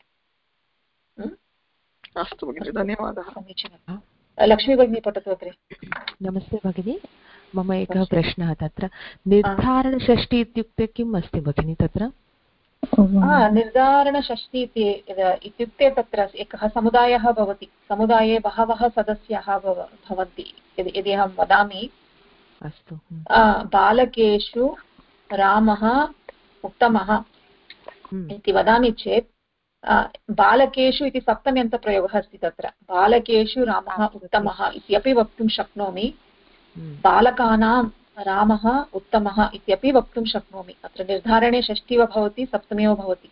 अस्तु भगिनि, धन्यवादः। समीचीनं। लक्ष्मी भगिनी पठतु अग्रे। नमस्ते भगिनि, मम एकः प्रश्नः। तत्र निर्धारणषष्टि इत्युक्ते किम् अस्ति भगिनि तत्र? निर्धारणषष्टि इत्युक्ते तत्र एकः समुदायः भवति, समुदाये बहवः सदस्याः भवन्ति। यदि अहं वदामि, अस्तु, बालकेषु रामः उत्तमः इति वदामि चेत् बालकेषु इति सप्तम्यन्तप्रयोगः अस्ति तत्र। बालकेषु रामः उत्तमः इत्यपि वक्तुं शक्नोमि, बालकानां रामः उत्तमः इत्यपि वक्तुं शक्नोमि। अत्र निर्धारणे षष्टि वा भवति सप्तमी वा भवति।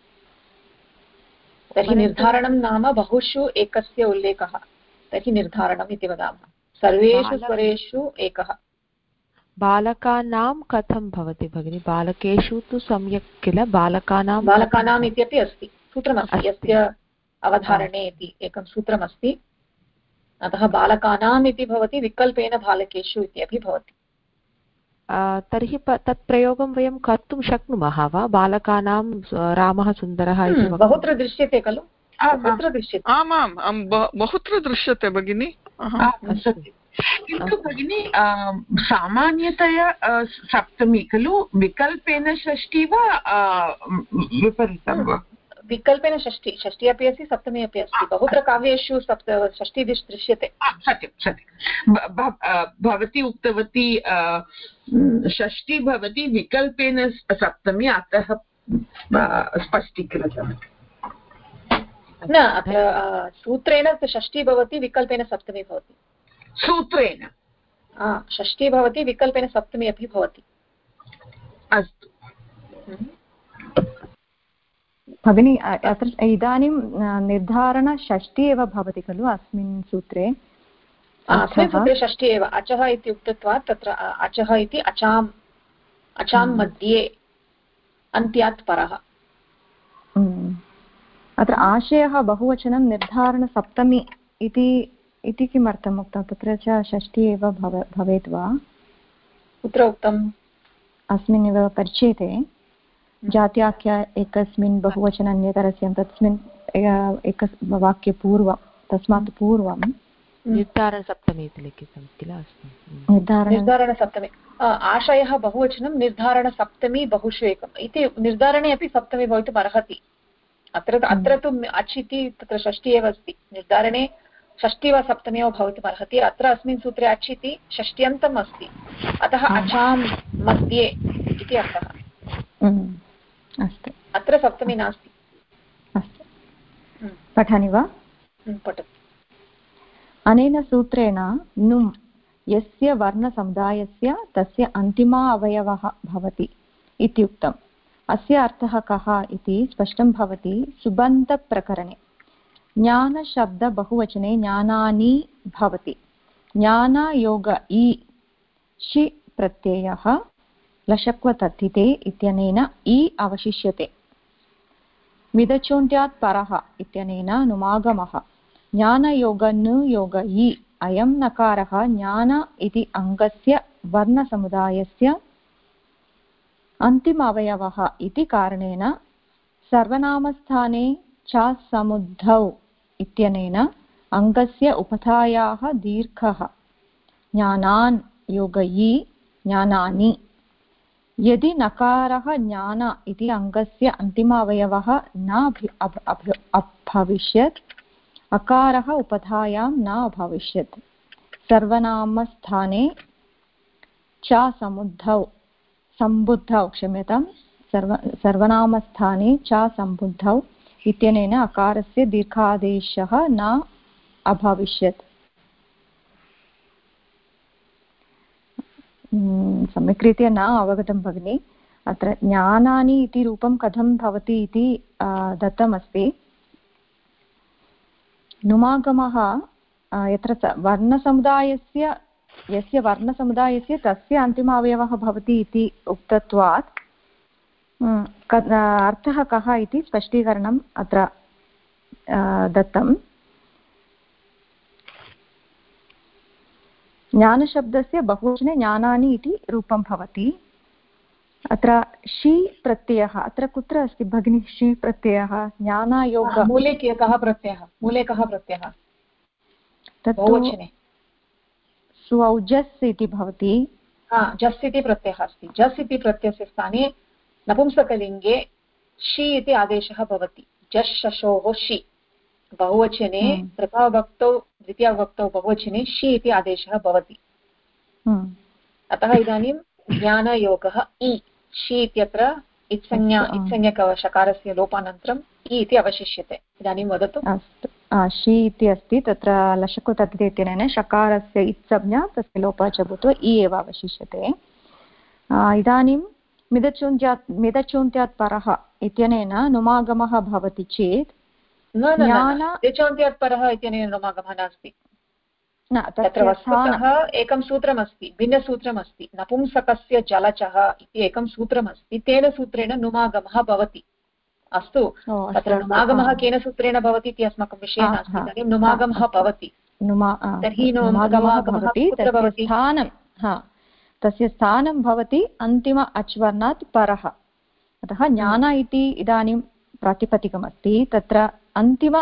तर्हि निर्धारणं नाम बहुषु एकस्य उल्लेखः, तर्हि निर्धारणम् इति वदामः। सर्वेषु स्वरेषु एकः। बालकानां कथं भवति भगिनि? बालकेषु तु सम्यक् किल? बालकानाम् इत्यपि अस्ति, सूत्रमस्ति, यस्य अवधारणे इति एकं सूत्रमस्ति, अतः बालकानाम् इति भवति, विकल्पेन बालकेषु इत्यपि भवति। तर्हि तत् प्रयोगं वयं कर्तुं शक्नुमः वा? बालकानां रामः सुन्दरः इति बहुत्र दृश्यते खलु? आमाम्, बहुत्र दृश्यते भगिनि। किन्तु भगिनि सामान्यतया सप्तमी खलु, विकल्पेन षष्ठी वा विपरीतं वा? विकल्पेन षष्ठी अपि अस्ति, सप्तमी अपि अस्ति, बहुत्र काव्येषु षष्ठी दृश्यते। सत्यं भवती उक्तवती षष्ठी भवति, विकल्पेन सप्तमी, अतः स्पष्टीकृतम्। न, अत्र सूत्रेण षष्ठी भवति, विकल्पेन सप्तमी भवति। सूत्रेण षष्ठी भवति, विकल्पेन सप्तमी अपि भवति। अस्तु भगिनी, अत्र इदानीं निर्धारण षष्ठी एव भवति खलु अस्मिन् सूत्रे? अस्मिन् सूत्रे षष्ठी एव। अचः इति उक्तत्वात् तत्र अचः इति अचां मध्ये अन्त्यात् परः। अत्र आशयः बहुवचनं निर्धारणसप्तमी इति किमर्थम् उक्तं? तत्र च षष्ठी एव भवेत् वा? कुत्र उक्तम्? अस्मिन्नेव परिच्छेदे जात्याख्या एकस्मिन् बहुवचनान्यतरस्य तस्मिन् वाक्यपूर्वं, तस्मात् पूर्वं निर्धारणसप्तमी इति लिखितं किल? निर्धारणसप्तमी। आशयः बहुवचनं, निर्धारणसप्तमी बहुषु एकम् इति। निर्धारणे अपि सप्तमी भवितुम् अर्हति। अत्र तु अच् इति तत्र षष्ठी एव अस्ति। निर्धारणे षष्ठी वा सप्तमी वा भवितुम् अर्हति। अत्र अस्मिन् सूत्रे अच् इति षष्ट्यन्तम् अस्ति, अतः अचां मध्ये इति अर्थः। अस्तु, अत्र सप्तमी नास्ति। अस्तु, पठामि वा? पठतु। अनेन सूत्रेण नुम् यस्य वर्णसमुदायस्य तस्य अन्तिमा अवयवः भवति इत्युक्तम्। अस्य अर्थः कः इति स्पष्टं भवति सुबन्तप्रकरणे। ज्ञानशब्दबहुवचने ज्ञानानि भवति। ज्ञानयोग इ शि प्रत्ययः लशक्वतद्धिते इत्यनेन इ अवशिष्यते। मिदचोन्त्यात् परः इत्यनेन नुमागमः। ज्ञानयोग नु योग इ अयं नकारः ज्ञान इति अङ्गस्य वर्णसमुदायस्य अन्तिम अवयवः इति कारणेन सर्वनामस्थाने च समुद्धौ इत्यनेन अङ्गस्य उपधायाः दीर्घः ज्ञानान् योग इ ज्ञानानि। यदि नकारः ज्ञान इति अङ्गस्य अन्तिम अवयवः न अभविष्यत्, अकारः उपधायां न अभविष्यत्। सर्वनामस्थाने च सम्बुद्धौ क्षम्यतां, सर्वनामस्थाने च सम्बुद्धौ इत्यनेन अकारस्य दीर्घादेशः न अभविष्यत्। सम्यक् रीत्या न अवगतं भगिनि। अत्र ज्ञानानि इति रूपं कथं भवति इति दत्तमस्ति। नुमागमः यत्र वर्णसमुदायस्य, यस्य वर्णसमुदायस्य तस्य अन्तिम अवयवः भवति इति उक्तत्वात् अर्थः कः इति स्पष्टीकरणम् अत्र दत्तं। ज्ञानशब्दस्य बहुवचने ज्ञानानि इति रूपं भवति। अत्र शी प्रत्ययः अत्र कुत्र अस्ति भगिनि? शी प्रत्ययः ज्ञानयोग मूले कः प्रत्ययः? मूले कः प्रत्ययः? बहुवचने स्वौजस् इति भवति। जस् इति प्रत्ययः अस्ति। जस् इति प्रत्ययस्य स्थाने नपुंसकलिङ्गे शी इति आदेशः भवति। जस् शशोः शी। बहुवचने प्रथमविभक्तौ द्वितीयविभक्तौ बहुवचने शी इति आदेशः भवति। अतः इदानीं ज्ञानयोगः इ शी इत्यत्र इत्संज्ञकशकारस्य लोपानन्तरम् इ इति अवशिष्यते। इदानीं वदतु। अस्तु, शी इति अस्ति, तत्र लशकुतद्धिते इत्यनेन शकारस्य इत्संज्ञा तस्य लोपः च भूत्वा इ एव अवशिष्यते। इदानीं मिदचोन्त्यात् परः इत्यनेन नुमागमः भवति चेत् मिदचोन्त्यात् परः इत्यनेन नुमागमः नास्ति। तत्र वस्तुतः एकं सूत्रमस्ति, भिन्नसूत्रमस्ति। नपुंसकस्य जलचः इति एकं सूत्रमस्ति, तेन सूत्रेण नुमागमः भवति। अस्तु, तत्र नुमागमः केन सूत्रेण भवति इति अस्माकं विषयः नास्ति, इदानीं नुमागमः भवति। तर्हि नुमागमः कुत्र भवति? तस्य स्थानं भवति अन्तिम अच्वर्णात् परः। अतः ज्ञान इति इदानीं प्रातिपदिकमस्ति, तत्र अन्तिम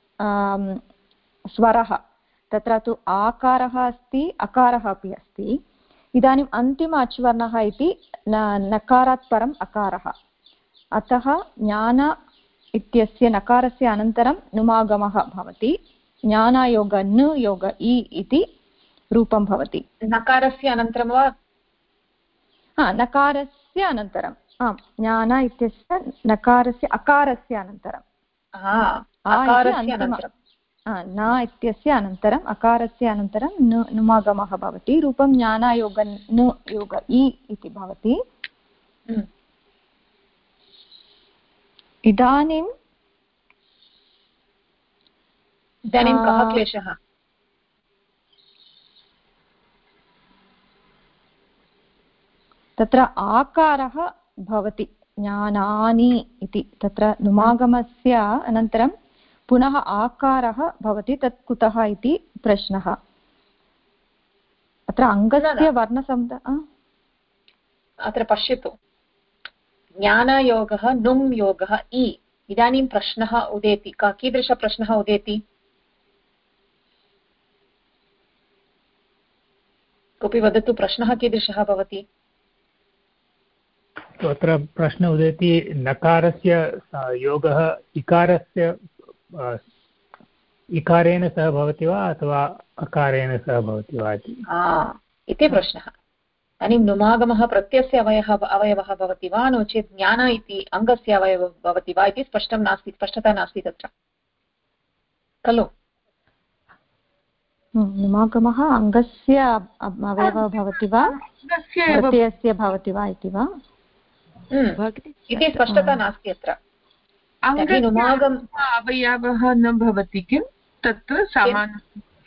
स्वरः, तत्र तु आकारः अस्ति, अकारः अपि अस्ति। इदानीम् अन्तिम अच्वर्णः इति नकारात् परम् अकारः। अतः ज्ञान इत्यस्य नकारस्य अनन्तरं नुमागमः भवति। ज्ञानयोग न योग इ इति रूपं भवति। नकारस्य अनन्तरं वा? नकारस्य अनन्तरम्, आम्, ज्ञान इत्यस्य नकारस्य अकारस्य अनन्तरं, न इत्यस्य अनन्तरम् अकारस्य अनन्तरं नुमागमः भवति। रूपं ज्ञानयोग न योग इ इति भवति। इदानीं कः क्लेशः? तत्र आकारः भवति ज्ञानानि इति, तत्र नुमागमस्य अनन्तरं पुनः आकारः भवति। तत् कुतः इति प्रश्नः। अत्र अङ्गस्य वर्णसमुदायः अत्र पश्यतु, ज्ञानयोगः नुम् योगः इ। इदानीं प्रश्नः उदेति, कीदृशप्रश्नः उदेति? कोऽपि वदतु, प्रश्नः कीदृशः भवति? अत्र प्रश्न उदेति, नकारस्य योगः इकारस्य इकारेण सह भवति वा अथवा अकारेण सह भवति वा इति प्रश्नः। इदानीं नुमागमः प्रत्ययस्य अवयवः भवति वा, नो चेत् ज्ञान इति अङ्गस्य अवयवः भवति वा इति स्पष्टं नास्ति, स्पष्टता नास्ति तत्र, खलु? नुमागमः अङ्गस्य अवयवः भवति वा प्रत्ययस्य भवति वा इति वा इति स्पष्टता नास्ति अत्र। अवयवः न भवति किं तत्र समानम्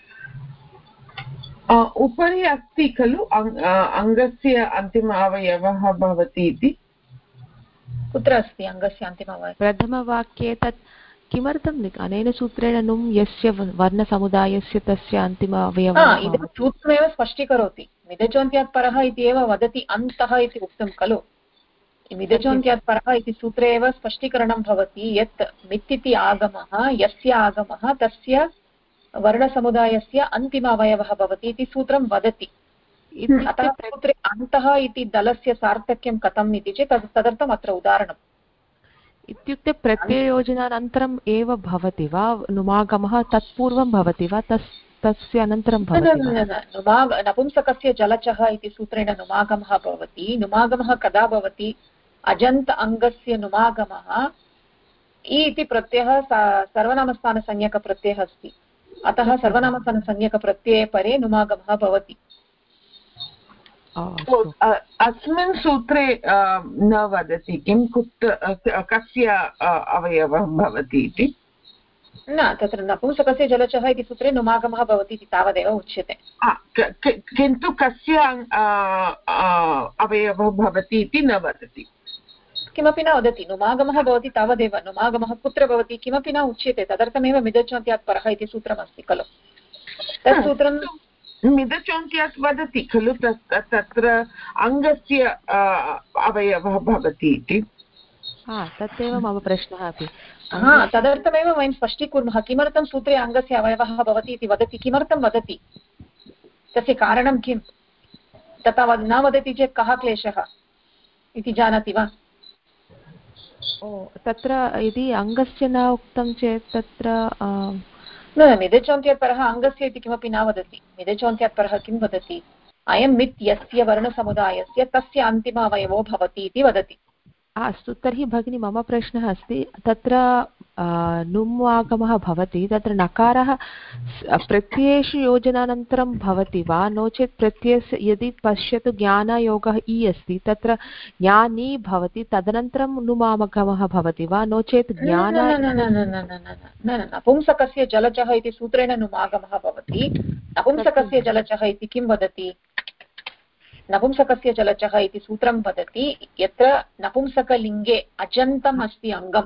उपरि अस्ति खलु, अङ्गस्य अन्तिम अवयवः भवति इति। कुत्र अस्ति अङ्गस्य अन्तिम अवयवः? प्रथमवाक्ये तत् किमर्थम् अनेन सूत्रेण नुम् यस्य वर्णसमुदायस्य तस्य अन्तिम अवयवः इदं सूत्रमेव स्पष्टीकरोति। मिदचोन्त्यात् परः इति एव वदति, अन्तः इति उक्तं खलु। मिदचोन्त्यात् परः इति सूत्रे एव स्पष्टीकरणं भवति यत् मित् इति आगमः, यस्य आगमः तस्य वर्णसमुदायस्य अन्तिम अवयवः भवति इति सूत्रं वदति। अतः सूत्रे अन्तः इति दलस्य सार्थक्यं कथम् इति चेत् तदर्थम् अत्र उदाहरणम्। इत्युक्ते प्रत्यययोजनानन्तरम् एव भवति वा नुमागमः, तत्पूर्वं भवति वा तस्य अनन्तरं भवति? नपुंसकस्य जलचः इति सूत्रेण नुमागमः भवति। नुमागमः कदा भवति? अजन्त अङ्गस्य नुमागमः इति प्रत्ययः सर्वनामस्थानसंज्ञकप्रत्ययः अस्ति। अतः सर्वनामस्थानसंज्ञकप्रत्यये परे नुमागमः भवति। अस्मिन् सूत्रे न वदति किं कस्य अवयवः भवति इति? न, तत्र नपुंसकस्य जलचः इति सूत्रे नुमागमः भवति इति तावदेव उच्यते। किन्तु कस्य अवयवः भवति इति न वदति, किमपि न वदति। नुमागमः भवति तावदेव। नुमागमः कुत्र भवति किमपि न उच्यते। तदर्थमेव मिदचोन्त्यात् परः इति सूत्रमस्ति खलु। तत् सूत्रं मिदचोन्त्यात् वदति खलु, तत्र अङ्गस्य अवयवः भवति इति। तदेव मम प्रश्नः अपि। तदर्थमेव वयं स्पष्टीकुर्मः, किमर्थं सूत्रे अङ्गस्य अवयवः भवति इति वदति, किमर्थं वदति, तस्य कारणं किं। तथा न वदति चेत् कः क्लेशः इति जानाति वा? तत्र यदि अङ्गस्य न उक्तं चेत् तत्र न, मिदचोन्त्यात् परः अङ्गस्य इति किमपि न वदति। मिदचोन्त्यात् परः किं वदति? अयं मित् यस्य वर्णसमुदायस्य तस्य अन्तिम अवयवो भवति इति वदति। अस्तु, तर्हि भगिनी मम प्रश्नः अस्ति, तत्र नुम् आगमः भवति तत्र नकारः प्रत्ययेषु योजनानन्तरं भवति वा नो चेत् प्रत्ययस्य यदि पश्यतु ज्ञानयोगः इ अस्ति तत्र ज्ञानी भवति तदनन्तरं नुम् आगमः भवति वा नो चेत् ज्ञान नपुंसकस्य जलजः इति सूत्रेण नुम् आगमः भवति नपुंसकस्य जलजः इति किं वदति नपुंसकस्य जलजः इति सूत्रं वदति यत्र नपुंसकलिङ्गे अजन्तम् अस्ति अङ्गम्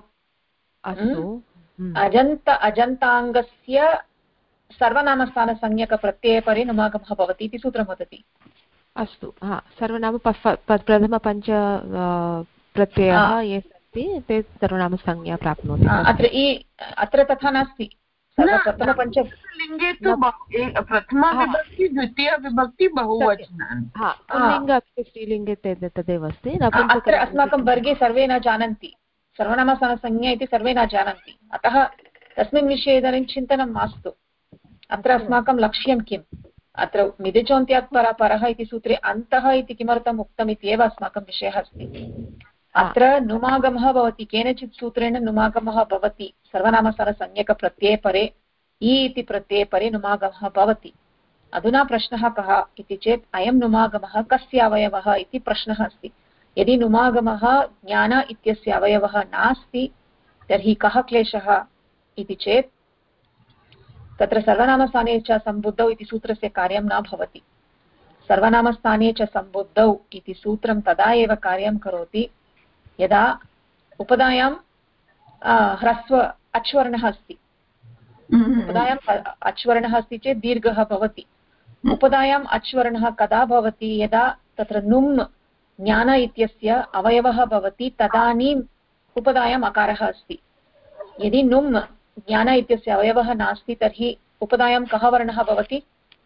अजन्ताङ्गस्य सर्वनामस्थानसंज्ञकप्रत्यये परे नुमागमः भवति इति सूत्रं वदति अस्तु सर्वनाम प्रथमपञ्च प्रत्ययाः ये सन्ति ते सर्वनामसंज्ञा प्राप्नोति अत्र तथा नास्ति लिङ्गे तु प्रथमा विभक्ति द्वितीया विभक्ति बहुवचनानि पुल्लिङ्गे स्त्रीलिङ्गे तदेव अस्ति अत्र अस्माकं वर्गे सर्वे न जानन्ति सर्वनामस्थानसंज्ञा इति सर्वे न जानन्ति अतः तस्मिन् विषये इदानीं चिन्तनं मास्तु अत्र अस्माकं लक्ष्यं किम् अत्र मिदिचोन्त्यात् परः इति सूत्रे अन्तः इति किमर्थम् उक्तम् इत्येव अस्माकं विषयः अस्ति अत्र नुमागमः भवति केनचित् सूत्रेण नुमागमः भवति सर्वनामस्थानसंज्ञकप्रत्यये परे इ इति प्रत्यये परे नुमागमः भवति अधुना प्रश्नः कः इति चेत् अयं नुमागमः कस्य अवयवः इति प्रश्नः अस्ति यदि नुमागमः ज्ञान इत्यस्य अवयवः नास्ति तर्हि कः क्लेशः इति चेत् तत्र सर्वनामस्थाने च सम्बुद्धौ इति सूत्रस्य कार्यं न भवति सर्वनामस्थाने च सम्बुद्धौ इति सूत्रं तदा एव कार्यं करोति यदा उपधायां ह्रस्व अच्वर्णः अस्ति उपधायाम् अच्वर्णः अस्ति चेत् दीर्घः भवति उपधायाम् अच्वर्णः कदा भवति यदा तत्र नुम् ज्ञान इत्यस्य अवयवः भवति तदानीम् उपधायाम् अकारः अस्ति यदि नुम् ज्ञान इत्यस्य अवयवः नास्ति तर्हि उपधायां कः वर्णः भवति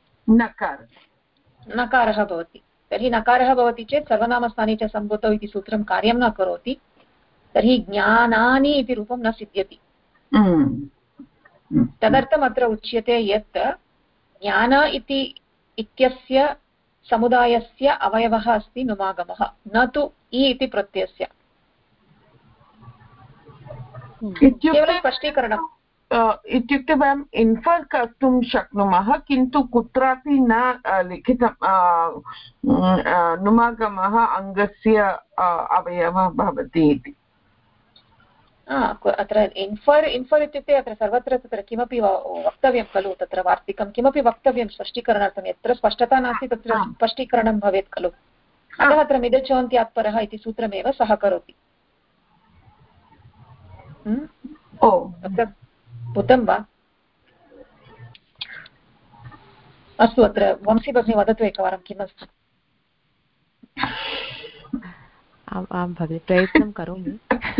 नकारः भवति तर्हि नकारः भवति चेत् सर्वनामस्थाने च सम्बुद्धौ इति सूत्रं कार्यं न करोति तर्हि ज्ञानानि इति रूपं न सिद्ध्यति तदर्थम् अत्र उच्यते यत् ज्ञान इत्यस्य समुदायस्य अवयवः अस्ति नुमागमः न तु इ इति प्रत्ययस्य केवलं स्पष्टीकरणम् इत्युक्ते वयम् इन्फर् कर्तुं शक्नुमः किन्तु कुत्रापि न लिखितं नुमागमः अङ्गस्य अवयवः भवति इति अत्र इन्फर् इत्युक्ते अत्र सर्वत्र तत्र किमपि वक्तव्यं खलु तत्र वार्तिकं किमपि वक्तव्यं स्पष्टीकरणार्थं यत्र स्पष्टता नास्ति तत्र स्पष्टीकरणं भवेत् खलु अतः अत्र मिदचोन्त्यात् परः इति सूत्रमेव सहकरोति उतं वा अस्तु अत्र वंशी भगिनी वदतु एकवारं किमस्ति आं भगिनि प्रयत्नं करोमि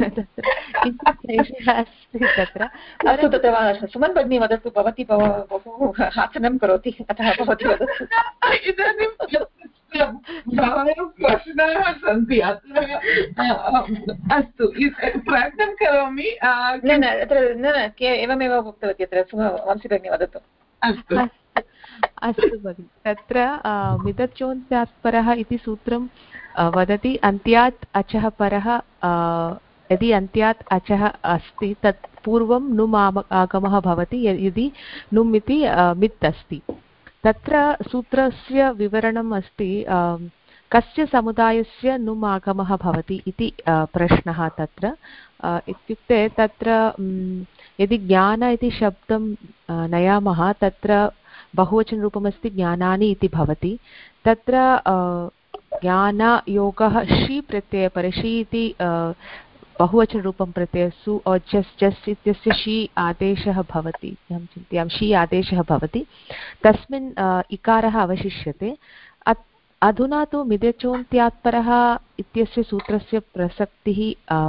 अस्तु तत्र सुमन् भगिनी वदतु भवती बहु हासनं करोति अतः भवती वदतु इदानीं बहवः प्रश्नाः सन्ति अत्र अस्तु प्रयत्नं करोमि न अत्र न एवमेव उक्तवती अत्र वंशी भगिनी वदतु अस्तु भगिनि तत्र मिदचोन्त्यात् परः इति सूत्रं वदति अन्त्यात् अचः परः यदि अन्त्यात् अचः अस्ति तत् पूर्वं नुम् आगमः भवति यदि नुम् इति मित् अस्ति तत्र सूत्रस्य विवरणम् अस्ति कस्य समुदायस्य नुम् आगमः भवति इति प्रश्नः तत्र इत्युक्ते तत्र यदि ज्ञान इति शब्दं नयामः तत्र बहुवचनरूपमस्ति ज्ञानानि इति भवति तत्र ज्ञानयोगः शी प्रत्यये परे शी इति बहुवचनरूपं प्रत्ययसु जस् इत्यस्य शी आदेशः भवति अहं चिन्तयामि शी आदेशः भवति तस्मिन् इकारः अवशिष्यते अधुना तु मिदचोन्त्यात् परः इत्यस्य सूत्रस्य प्रसक्तिः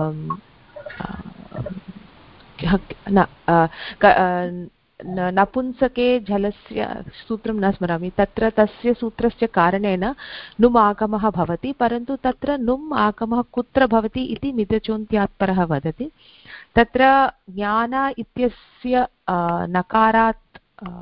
नपुंसके जलस्य सूत्रं न स्मरामि तत्र तस्य सूत्रस्य कारणेन नुम् आगमः भवति परन्तु तत्र नुम् आगमः कुत्र भवति इति मिदचोन्त्यात् परः वदति तत्र ज्ञान इत्यस्य नकारात्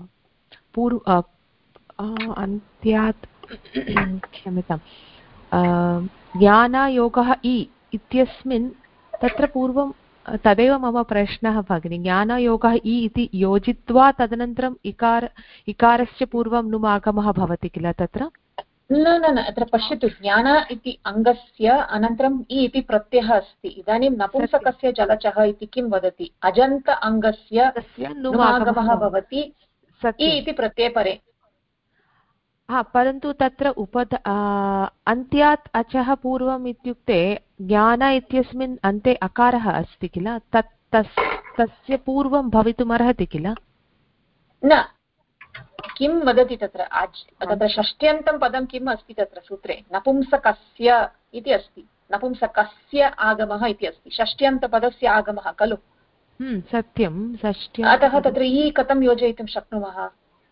अन्त्यात् क्षम्यतां ज्ञानयोगः इ इत्यस्मिन् तत्र पूर्वं तदेव मम प्रश्नः भगिनि ज्ञानयोगः इ इति योजित्वा तदनन्तरम् इकारस्य पूर्वं नुम् आगमः भवति किल तत्र न न न अत्र पश्यतु ज्ञान इति अङ्गस्य अनन्तरम् इ इति प्रत्ययः अस्ति इदानीं नपुंसकस्य जलचः इति किं वदति अजन्त अङ्गस्य नुम् आगमः भवति इ इति प्रत्ययपरे परन्तु तत्र अन्त्यात् अचः पूर्वम् इत्युक्ते ज्ञान इत्यस्मिन् अन्ते अकारः अस्ति किल तस्य पूर्वं भवितुमर्हति किल न किं वदति तत्र षष्ट्यन्तं पदं किम् अस्ति तत्र सूत्रे नपुंसकस्य इति अस्ति नपुंसकस्य आगमः इति अस्ति षष्ट्यन्तपदस्य आगमः खलु सत्यं अतः तत्र इ कथं योजयितुं शक्नुमः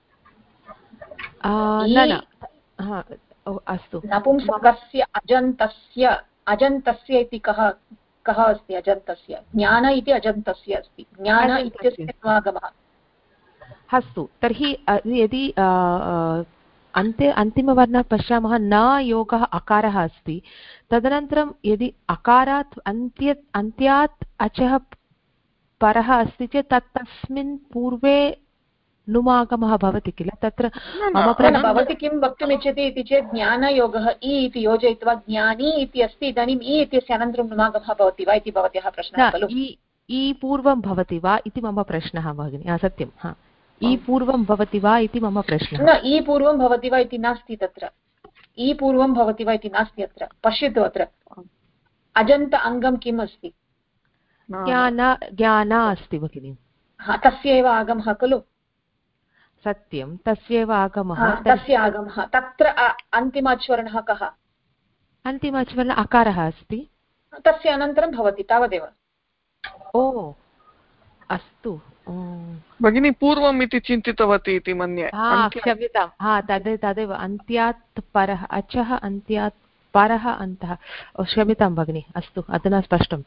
अस्तु नपुंसकस्य अजन्तस्य इति कः अस्ति अजन्तस्य ज्ञान इति अजन्तस्य अस्ति ज्ञान इत्यस्य आगमः अस्तु तर्हि यदि अन्ते अन्तिमवर्णः पश्यामः न योगः अकारः अस्ति तदनन्तरं यदि अकारात् अन्त्यात् अचः परः अस्ति चेत् तस्मिन् पूर्वे नुमागमः भवति किल तत्र मम प्रश्नः भवती किं वक्तुमिच्छति इति चेत् ज्ञानयोगः इ इति योजयित्वा ज्ञानी इति अस्ति इदानीम् इ इत्यस्य अनन्तरं नुमागमः भवति वा इति भवत्याः प्रश्नः खलु इ पूर्वं भवति वा इति मम प्रश्नः भगिनि सत्यं इ पूर्वं भवति वा इति मम प्रश्नः न इ पूर्वं भवति वा इति नास्ति तत्र इ पूर्वं भवति वा इति नास्ति अत्र पश्यतु अत्र अजन्त अङ्गं किम् अस्ति ज्ञान अस्ति भगिनि तस्य एव आगमः खलु सत्यं तस्यैव आगमः तस्य आगमः तत्र अन्तिमाच्वरणः कः अन्तिमाच्वरणः अकारः अस्ति तस्य अनन्तरं भवति तावदेव ओ अस्तु भगिनी पूर्वम् इति चिन्तितवती इति मन्ये क्षम्यतां तदेव अन्त्यात् परः अचः अन्त्यात् परः अन्तः क्षम्यतां भगिनि अस्तु अधुना स्पष्टम्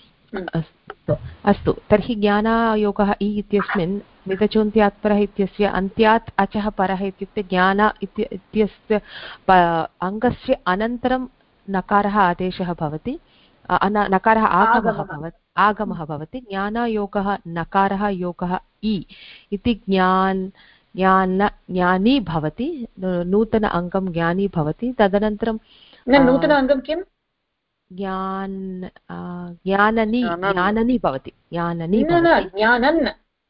अस्तु तर्हि ज्ञानयोगः इ इत्यस्मिन् मितचोन्त्यात् परः इत्यस्य अन्त्यात् अचः परः इत्युक्ते ज्ञान इत्यस्य अङ्गस्य अनन्तरं नकारः आदेशः भवति नकारः आगमः भवति ज्ञानयोगः नकारः योगः इ इति ज्ञानी भवति नूतन अङ्गं ज्ञानी भवति तदनन्तरं नूतन अङ्गं किम् ज्ञाननी भवति ज्ञानन्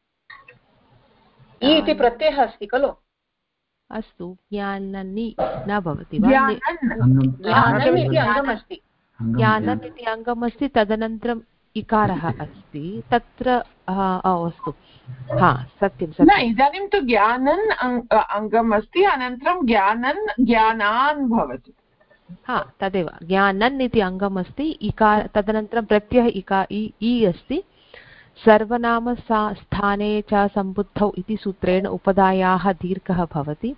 इति प्रत्ययः अस्ति खलु अस्तु ज्ञाननी न भवति वा ज्ञानन् इति अङ्गमस्ति ज्ञानम् इति अङ्गमस्ति तदनन्तरम् इकारः अस्ति तत्र अस्तु सत्यं इदानीं तु ज्ञानन् अङ्गम् अस्ति अनन्तरं ज्ञानान् भवति तदेव ज्ञानन् इति अङ्गम् अस्ति इकार तदनन्तरं प्रत्ययः इ अस्ति सर्वनाम स्थाने च सम्बुद्धौ इति सूत्रेण उपधायाः दीर्घः भवति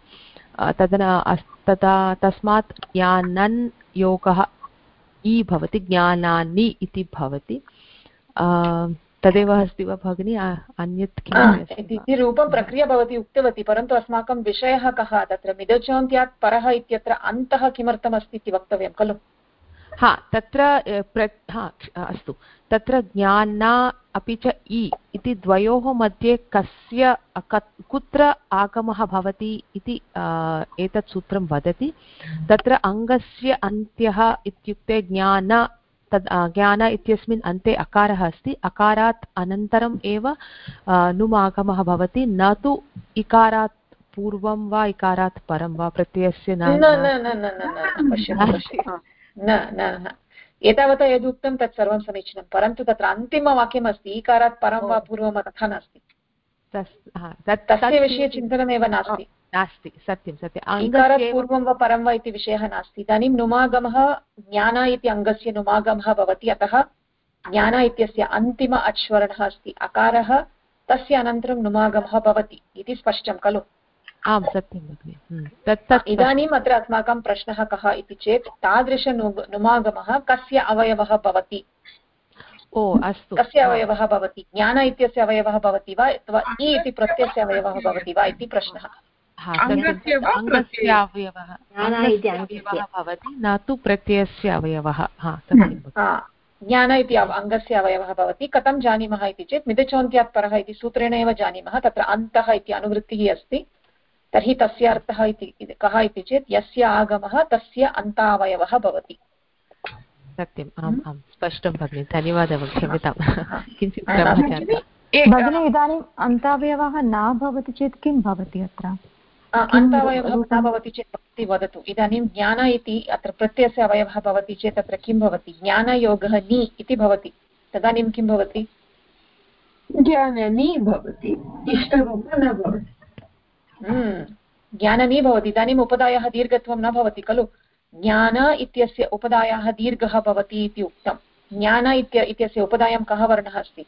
तस्मात् ज्ञानन् योगः इ भवति ज्ञानानि इति भवति तदेव अस्ति वा भगिनी अन्यत् किमपि रूपं प्रक्रिया भवती उक्तवती परन्तु अस्माकं विषयः कः तत्र मिदचोन्त्यात् परः इत्यत्र अन्तः किमर्थमस्ति इति वक्तव्यं खलु तत्र अस्तु तत्र ज्ञाना अपि च इ इति द्वयोः मध्ये कुत्र आगमः भवति इति एतत् सूत्रं वदति तत्र अङ्गस्य अन्त्यः इत्युक्ते ज्ञान इत्यस्मिन् अन्ते अकारः अस्ति अकारात् अनन्तरम् एव नुम् आगमः भवति न तु इकारात् पूर्वं वा इकारात् परं वा प्रत्ययस्य न एतावता यदुक्तं तत् सर्वं समीचीनं परन्तु तत्र अन्तिमवाक्यमस्ति ईकारात् परं वा पूर्वं वा तथा नास्ति तस्य विषये चिन्तनमेव नास्ति सत्यं ईकारात् पूर्वं वा परं वा इति विषयः नास्ति इदानीं नुमागमः ज्ञान इति अङ्गस्य नुमागमः भवति अतः ज्ञान इत्यस्य अन्तिम अच्वरणः अस्ति अकारः तस्य अनन्तरं नुमागमः भवति इति स्पष्टं खलु आम् सत्यं भगिनि इदानीम् अत्र अस्माकं प्रश्नः कः इति चेत् तादृश नुमागमः कस्य अवयवः भवति अस्तु कस्य अवयवः भवति ज्ञान इत्यस्य अवयवः भवति वा अथवा इ इति प्रत्ययस्य अवयवः भवति वा इति प्रश्नः अङ्गस्य अवयवः भवति न तु प्रत्ययस्य अवयवः ज्ञान इति अङ्गस्य अवयवः भवति। कथं जानीमः इति चेत् मिदचोन्त्यात् परः इति सूत्रेण एव जानीमः। तत्र अन्तः इति अनुवृत्तिः अस्ति, तर्हि तस्य अर्थः इति कः इति चेत् यस्य आगमः तस्य अन्तावयवः भवति। सत्यम्, आम् आम्, स्पष्टं भगिनि, धन्यवादः। क्षम्यतां, किञ्चित् भगिनी, इदानीम् अन्तावयवः न भवति चेत् किं भवति? अत्र अन्तावयवः न भवति चेत् भवती वदतु। इदानीं ज्ञान इति अत्र प्रत्ययस्य अवयवः भवति चेत् अत्र किं भवति? ज्ञानयोगः नि इति भवति, तदानीं किं भवति? ज्ञाननी भवति, इष्टरूप न भवति। ज्ञाननी भवति। इदानीम् उपदायः दीर्घत्वं न भवति खलु। ज्ञान इत्यस्य उपदायः दीर्घः भवति इति उक्तं। ज्ञान इत्यस्य उपदायं कः वर्णः अस्ति?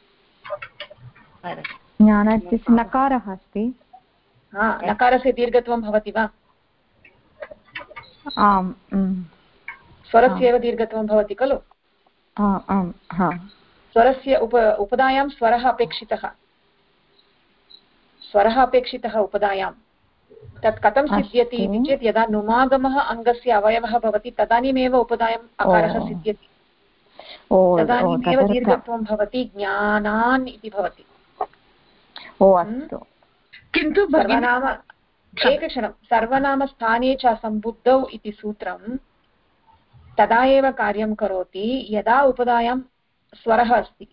ज्ञान इत्यस्य नकारः अस्ति। नकारस्य दीर्घत्वं भवति वा? आम्, स्वरस्य एव दीर्घत्वं भवति खलु। स्वरस्य उपदायां स्वरः अपेक्षितः, स्वरः अपेक्षितः उपदायां। तत् कथं सिद्ध्यति इति चेत् यदा नुमागमः अङ्गस्य अवयवः भवति तदानीमेव उपदायम् अकारः सिद्ध्यति, तदानीमेव दीर्घत्वं भवति, ज्ञानान् इति भवति। किन्तु सर्वनाम, एकक्षणं, सर्वनामस्थाने च सम्बुद्धौ इति सूत्रं तदा एव कार्यं करोति यदा उपदायां स्वरः अस्ति।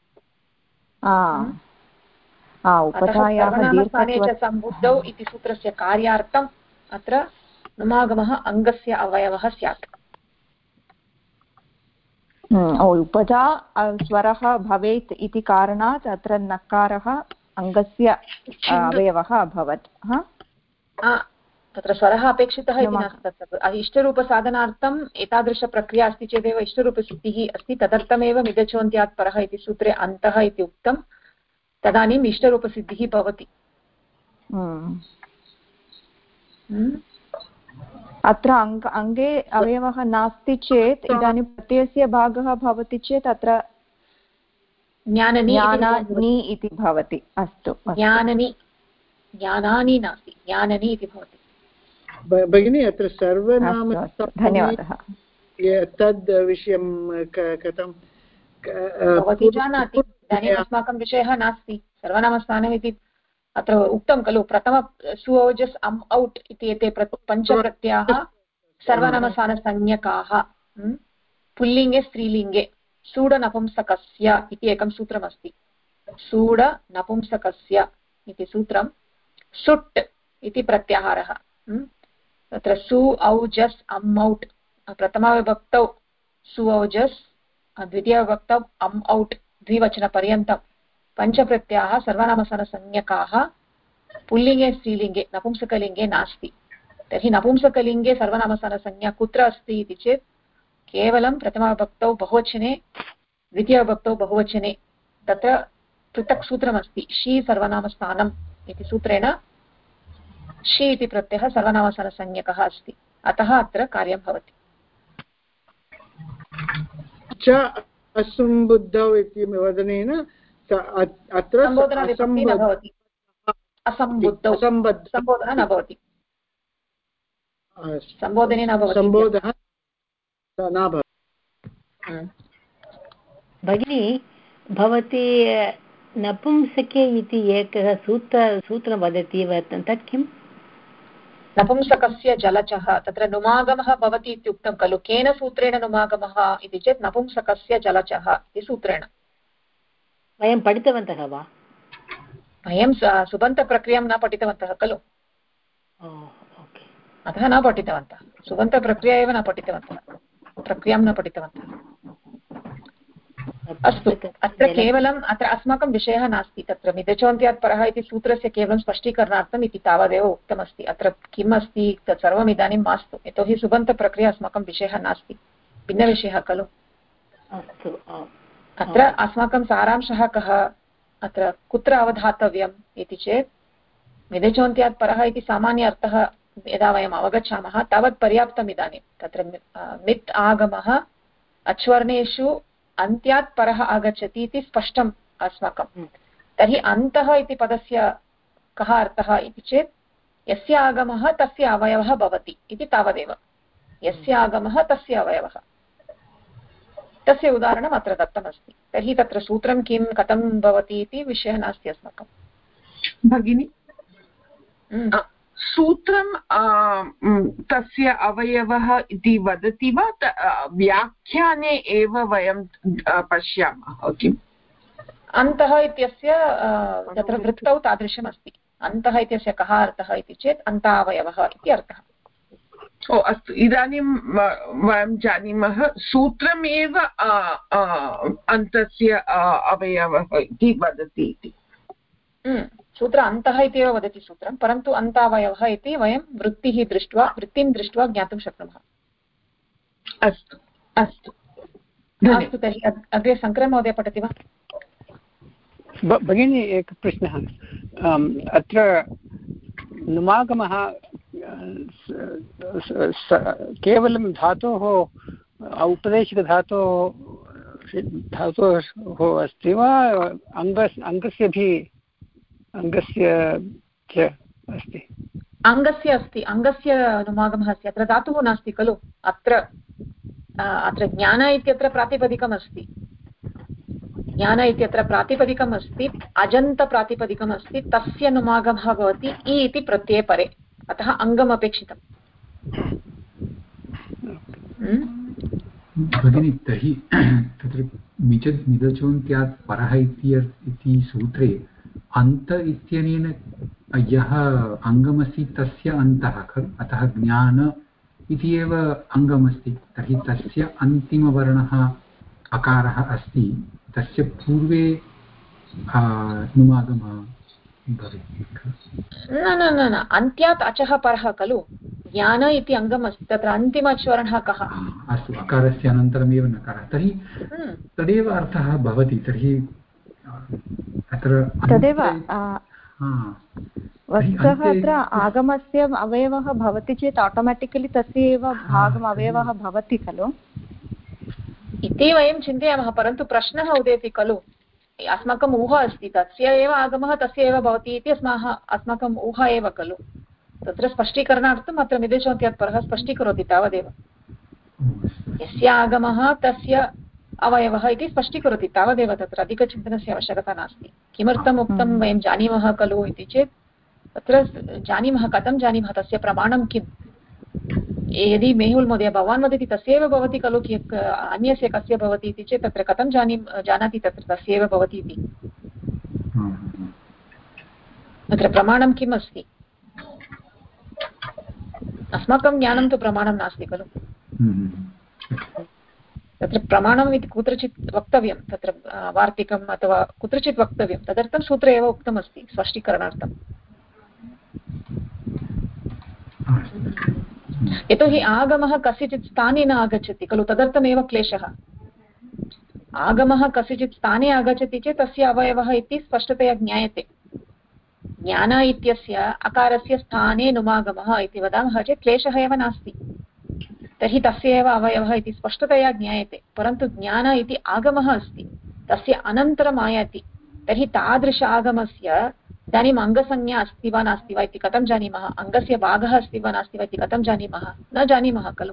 सर्वनामस्थाने च सम्बुद्धौ इति सूत्रस्य कार्यार्थम् अत्र नुमागमः अङ्गस्य अवयवः स्यात्। उपधा स्वरः भवेत् इति कारणात् अत्र नकारः अङ्गस्य अवयवः अभवत्। तत्र स्वरः अपेक्षितः इति नास्ति। तत्र इष्टरूपसाधनार्थम् एतादृशप्रक्रिया अस्ति चेदेव इष्टरूपसिद्धिः अस्ति। तदर्थमेव मिदचोन्त्यात् परः इति सूत्रे अन्तः इति उक्तं, तदानीम् इष्टरूपसिद्धिः भवति। अत्र अङ्गे अवयवः नास्ति चेत् इदानीं प्रत्ययस्य भागः भवति चेत् अत्र ज्ञानानि इति भवति। अस्तु, ज्ञानानि नास्ति, ज्ञाननि इति भवति। भगिनी, अत्र सर्वनाम, धन्यवादः। तद् विषयं कथं भवती जानाति? इदानीम् अस्माकं विषयः नास्ति। सर्वनामस्थानम् इति अत्र उक्तं खलु। प्रथम सु औजस् अम् औट् इति एते पञ्चप्रत्ययाः सर्वनामस्थानसंज्ञकाः। पुल्लिङ्गे स्त्रीलिङ्गे सूडनपुंसकस्य इति एकं सूत्रमस्ति। सूडनपुंसकस्य इति सूत्रं। सुट् इति प्रत्याहारः। तत्र सु औजस् अम् औट्, प्रथमविभक्तौ सु औजस्, द्वितीयविभक्तौ अम् औट्, द्विवचनपर्यन्तं पञ्चप्रत्ययाः सर्वनामस्थानसंज्ञकाः। पुल्लिङ्गे स्त्रीलिङ्गे, नपुंसकलिङ्गे नास्ति। तर्हि नपुंसकलिङ्गे सर्वनामस्थानसंज्ञा कुत्र अस्ति इति चेत् केवलं प्रथमविभक्तौ बहुवचने, द्वितीयविभक्तौ बहुवचने। तत्र पृथक् सूत्रमस्ति, शी सर्वनामस्थानम् इति सूत्रेण शी इति प्रत्ययः सर्वनामस्थानसंज्ञकः अस्ति, अतः अत्र कार्यं भवति। असम्बुद्धौ इति वदनेन अत्र सम्बोधनविभक्तिः न भवति। असम्बुद्धौ सम्बोधनः न भवति, सम्बोधने न भवति, सम्बोधः न भवति। भगिनी, भवती नपुंसके इति एकः सूत्रं वदति, तत् किम्? नपुंसकस्य जलचः। तत्र नुमागमः भवति इत्युक्तं खलु। केन सूत्रेण नुमागमः इति चेत् नपुंसकस्य जलचः इति सूत्रेण। वयं पठितवन्तः वा? वयं सुबन्तप्रक्रियां न पठितवन्तः खलु, अतः न पठितवन्तः। सुबन्तप्रक्रिया एव न पठितवन्तः, प्रक्रियां न पठितवन्तः। अस्तु, अत्र केवलम् अत्र अस्माकं विषयः नास्ति। तत्र मिदचोन्त्यात् परः इति सूत्रस्य केवलं स्पष्टीकरणार्थम् इति तावदेव उक्तमस्ति। अत्र किम् अस्ति तत् सर्वम् इदानीं मास्तु, यतोहि सुबन्तप्रक्रिया अस्माकं विषयः नास्ति, भिन्नविषयः खलु। अत्र अस्माकं सारांशः कः? अत्र कुत्र अवधातव्यम् इति चेत् मिदचोन्त्यात् परः इति सामान्य अर्थः यदा वयम् अवगच्छामः तावत् पर्याप्तम्। इदानीं तत्र मित् आगमः अच्वर्णेषु अन्त्यात् परः आगच्छति इति स्पष्टम् अस्माकं। तर्हि अन्तः इति पदस्य कः अर्थः इति चेत् यस्य आगमः तस्य अवयवः भवति इति तावदेव। यस्य आगमः तस्य अवयवः। तस्य उदाहरणम् अत्र दत्तमस्ति। तर्हि तत्र सूत्रं किं कथं भवति इति विषयः नास्ति अस्माकं। भगिनि सूत्रं तस्य अवयवः इति वदति वा व्याख्याने एव वयं पश्यामः किम्? अन्तः इत्यस्य तत्र वृत्तौ तादृशमस्ति। अन्तः इत्यस्य कः अर्थः इति चेत् अन्तावयवः इति अर्थः। ओ अस्तु, इदानीं वयं जानीमः सूत्रमेव अन्तस्य अवयवः इति वदति इति। सूत्र अन्तः इत्येव वदति सूत्रं, परन्तु अन्तावयवः इति वयं वृत्तिं दृष्ट्वा ज्ञातुं शक्नुमः। अस्तु अस्तु अस्तु, तर्हि अग्रे शङ्करः महोदय पठति वा? भगिनी एकः प्रश्नः। अत्र नुमागमः केवलं धातोः औपदेशिकधातोः अस्ति वा अङ्गस्य च अस्ति? अङ्गस्य अस्ति, अङ्गस्य नुमागमः अस्ति। अत्र धातुः नास्ति खलु। अत्र ज्ञान इत्यत्र प्रातिपदिकम् अस्ति। ज्ञान इत्यत्र प्रातिपदिकम् अस्ति, अजन्तप्रातिपदिकम् अस्ति, तस्य नुमागमः भवति इ इति प्रत्यये परे, अतः अङ्गम् अपेक्षितम्। भगिनि, तर्हि तत्र मिदचोन्त्यात् परः इति सूत्रे अन्त इत्यनेन यः अङ्गमस्ति तस्य अन्तः खलु, अतः ज्ञान इति एव अङ्गमस्ति। तर्हि तस्य अन्तिमवर्णः अकारः अस्ति, तस्य पूर्वे नुमागमः भवेत्। न न न न, अन्त्यात् अचः परः खलु। ज्ञान इति अङ्गम् अस्ति, तत्र अन्तिमवर्णः कः? अस्तु, अकारस्य अनन्तरमेव नकारः, तर्हि तदेव अर्थः भवति। तर्हि अत्र तदेव वस्तुतः अत्र आगमस्य अवयवः भवति चेत् आटोमेटिकलि तस्य एव भागम् अवयवः भवति खलु इति वयं चिन्तयामः, परन्तु प्रश्नः उदेति खलु। अस्माकम् ऊहा अस्ति, तस्य एव आगमः तस्य एव भवति इति अस्माकम् ऊहा एव खलु। तत्र स्पष्टीकरणार्थम् अत्र मिदेशोन्त्यात् परः स्पष्टीकरोति तावदेव। यस्य आगमः तस्य अवयवः इति स्पष्टीकरोति तावदेव, तत्र अधिकचिन्तनस्य आवश्यकता नास्ति। किमर्थम् उक्तं वयं जानीमः खलु इति चेत् तत्र जानीमः, कथं जानीमः, तस्य प्रमाणं किम्। यदि मेहुल् महोदय भवान् वदति तस्यैव भवति खलु, अन्यस्य कस्य भवति इति चेत् तत्र कथं जानाति तत्र तस्यैव भवति इति। तत्र प्रमाणं किम् अस्ति? अस्माकं ज्ञानं तु प्रमाणं नास्ति खलु। तत्र प्रमाणम् इति कुत्रचित् वक्तव्यं, तत्र वार्तिकम् अथवा कुत्रचित् वक्तव्यं, तदर्थं सूत्रे एव उक्तमस्ति स्पष्टीकरणार्थम्। यतोहि आगमः कस्यचित् स्थाने न आगच्छति खलु, तदर्थमेव क्लेशः। आगमः कस्यचित् स्थाने आगच्छति चेत् तस्य अवयवः इति स्पष्टतया ज्ञायते। ज्ञान इत्यस्य अकारस्य स्थाने नुमागमः इति वदामः चेत् क्लेशः एव नास्ति, तर्हि तस्य एव अवयवः इति स्पष्टतया ज्ञायते। परन्तु ज्ञान इति आगमः अस्ति, तस्य अनन्तरम् आयाति, तर्हि तादृश आगमस्य इदानीम् अङ्गसंज्ञा अस्ति वा नास्ति वा इति कथं जानीमः? अङ्गस्य भागः अस्ति वा नास्ति वा इति कथं जानीमः? न जानीमः खलु।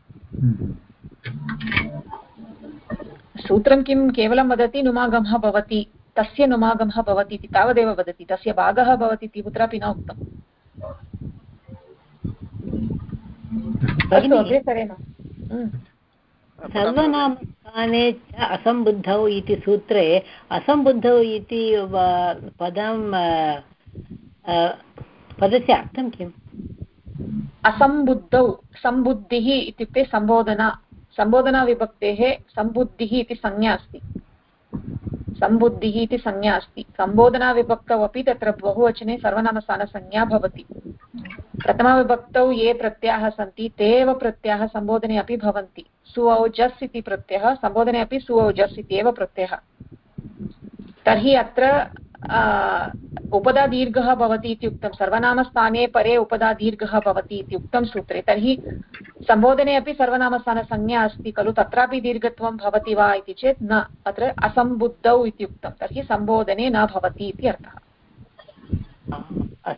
सूत्रं किं केवलं वदति नुमागमः भवति, तस्य नुमागमः भवति इति तावदेव वदति, तस्य भागः भवति इति कुत्रापि न उक्तम्। सर्वनामस्थाने च असम्बुद्धौ इति सूत्रे असम्बुद्धौ इति पदस्य अर्थं किम्? असम्बुद्धौ, सम्बुद्धिः इत्युक्ते सम्बोधनाविभक्तेः सम्बुद्धिः इति संज्ञा अस्ति। सम्बुद्धिः इति संज्ञा अस्ति। सम्बोधनाविभक्तौ अपि तत्र बहुवचने सर्वनामस्थानसंज्ञा भवति। प्रथमाविभक्तौ ये प्रत्ययाः सन्ति ते एव प्रत्ययाः सम्बोधने अपि भवन्ति। सुऔजस् इति प्रत्ययः, सम्बोधने अपि सुऔजस् इति एव प्रत्ययः। तर्हि अत्र उपधादीर्घः भवति इति उक्तं, सर्वनामस्थाने परे उपधादीर्घः भवति इति उक्तं सूत्रे। तर्हि सम्बोधने अपि सर्वनामस्थानसंज्ञा अस्ति खलु, तत्रापि दीर्घत्वं भवति वा इति चेत् न, अत्र असम्बुद्धौ इति उक्तं, तर्हि सम्बोधने न भवति इति अर्थः।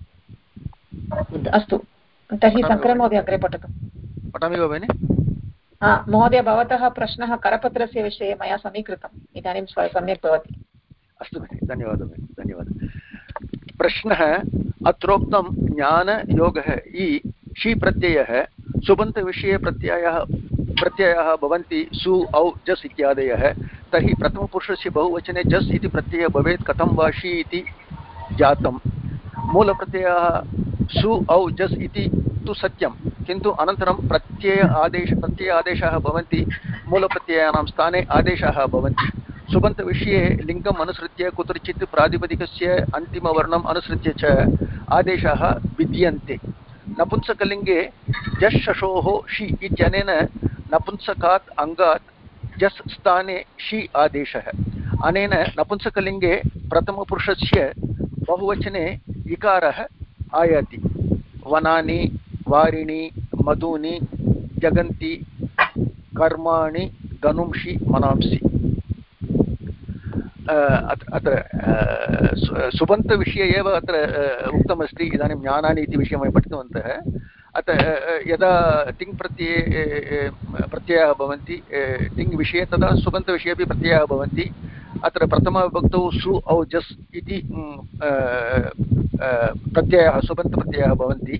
अस्तु, तर्हि शङ्करमहोदय अग्रे पठतु। पठामि वा भगिनि? महोदय भवतः प्रश्नः करपत्रस्य विषये मया समीकृतम् इदानीं सम्यक् भवति अस्तु भगिनि धन्यवादः प्रश्नः अत्रोक्तं ज्ञानयोगः इ षि प्रत्ययः सुबन्तविषये प्रत्ययाः भवन्ति सु औ जस् इत्यादयः तर्हि प्रथमपुरुषस्य बहुवचने जस् इति प्रत्ययः भवेत् कथं वा षि इति जातं मूलप्रत्ययः सु औ जस् इति तु सत्यं किन्तु अनन्तरं प्रत्यय आदेशाः भवन्ति मूलप्रत्ययानां स्थाने आदेशाः भवन्ति सुबन्तविषये लिङ्गम् अनुसृत्य कुत्रचित् प्रातिपदिकस्य अन्तिमवर्णम् अनुसृत्य च आदेशाः विद्यन्ते नपुंसकलिङ्गे जस् शशोः षि इत्यनेन नपुंसकात् अङ्गात् जस् स्थाने षि आदेशः अनेन नपुंसकलिङ्गे प्रथमपुरुषस्य बहुवचने इकारः आयाति वनानि वारिणि मधूनि जगन्ति कर्माणि धनुंषि मनांसि अत्र सुबन्तविषये एव अत्र उक्तमस्ति इदानीं ज्ञानानि इति विषयं वयं पठितवन्तः अतः यदा तिङ् प्रत्ययाः भवन्ति तिङ् विषये तदा सुबन्तविषये अपि प्रत्ययाः भवन्ति अत्र प्रथमविभक्तौ सु औ जस् इति प्रत्ययाः सुबन्तप्रत्ययाः भवन्ति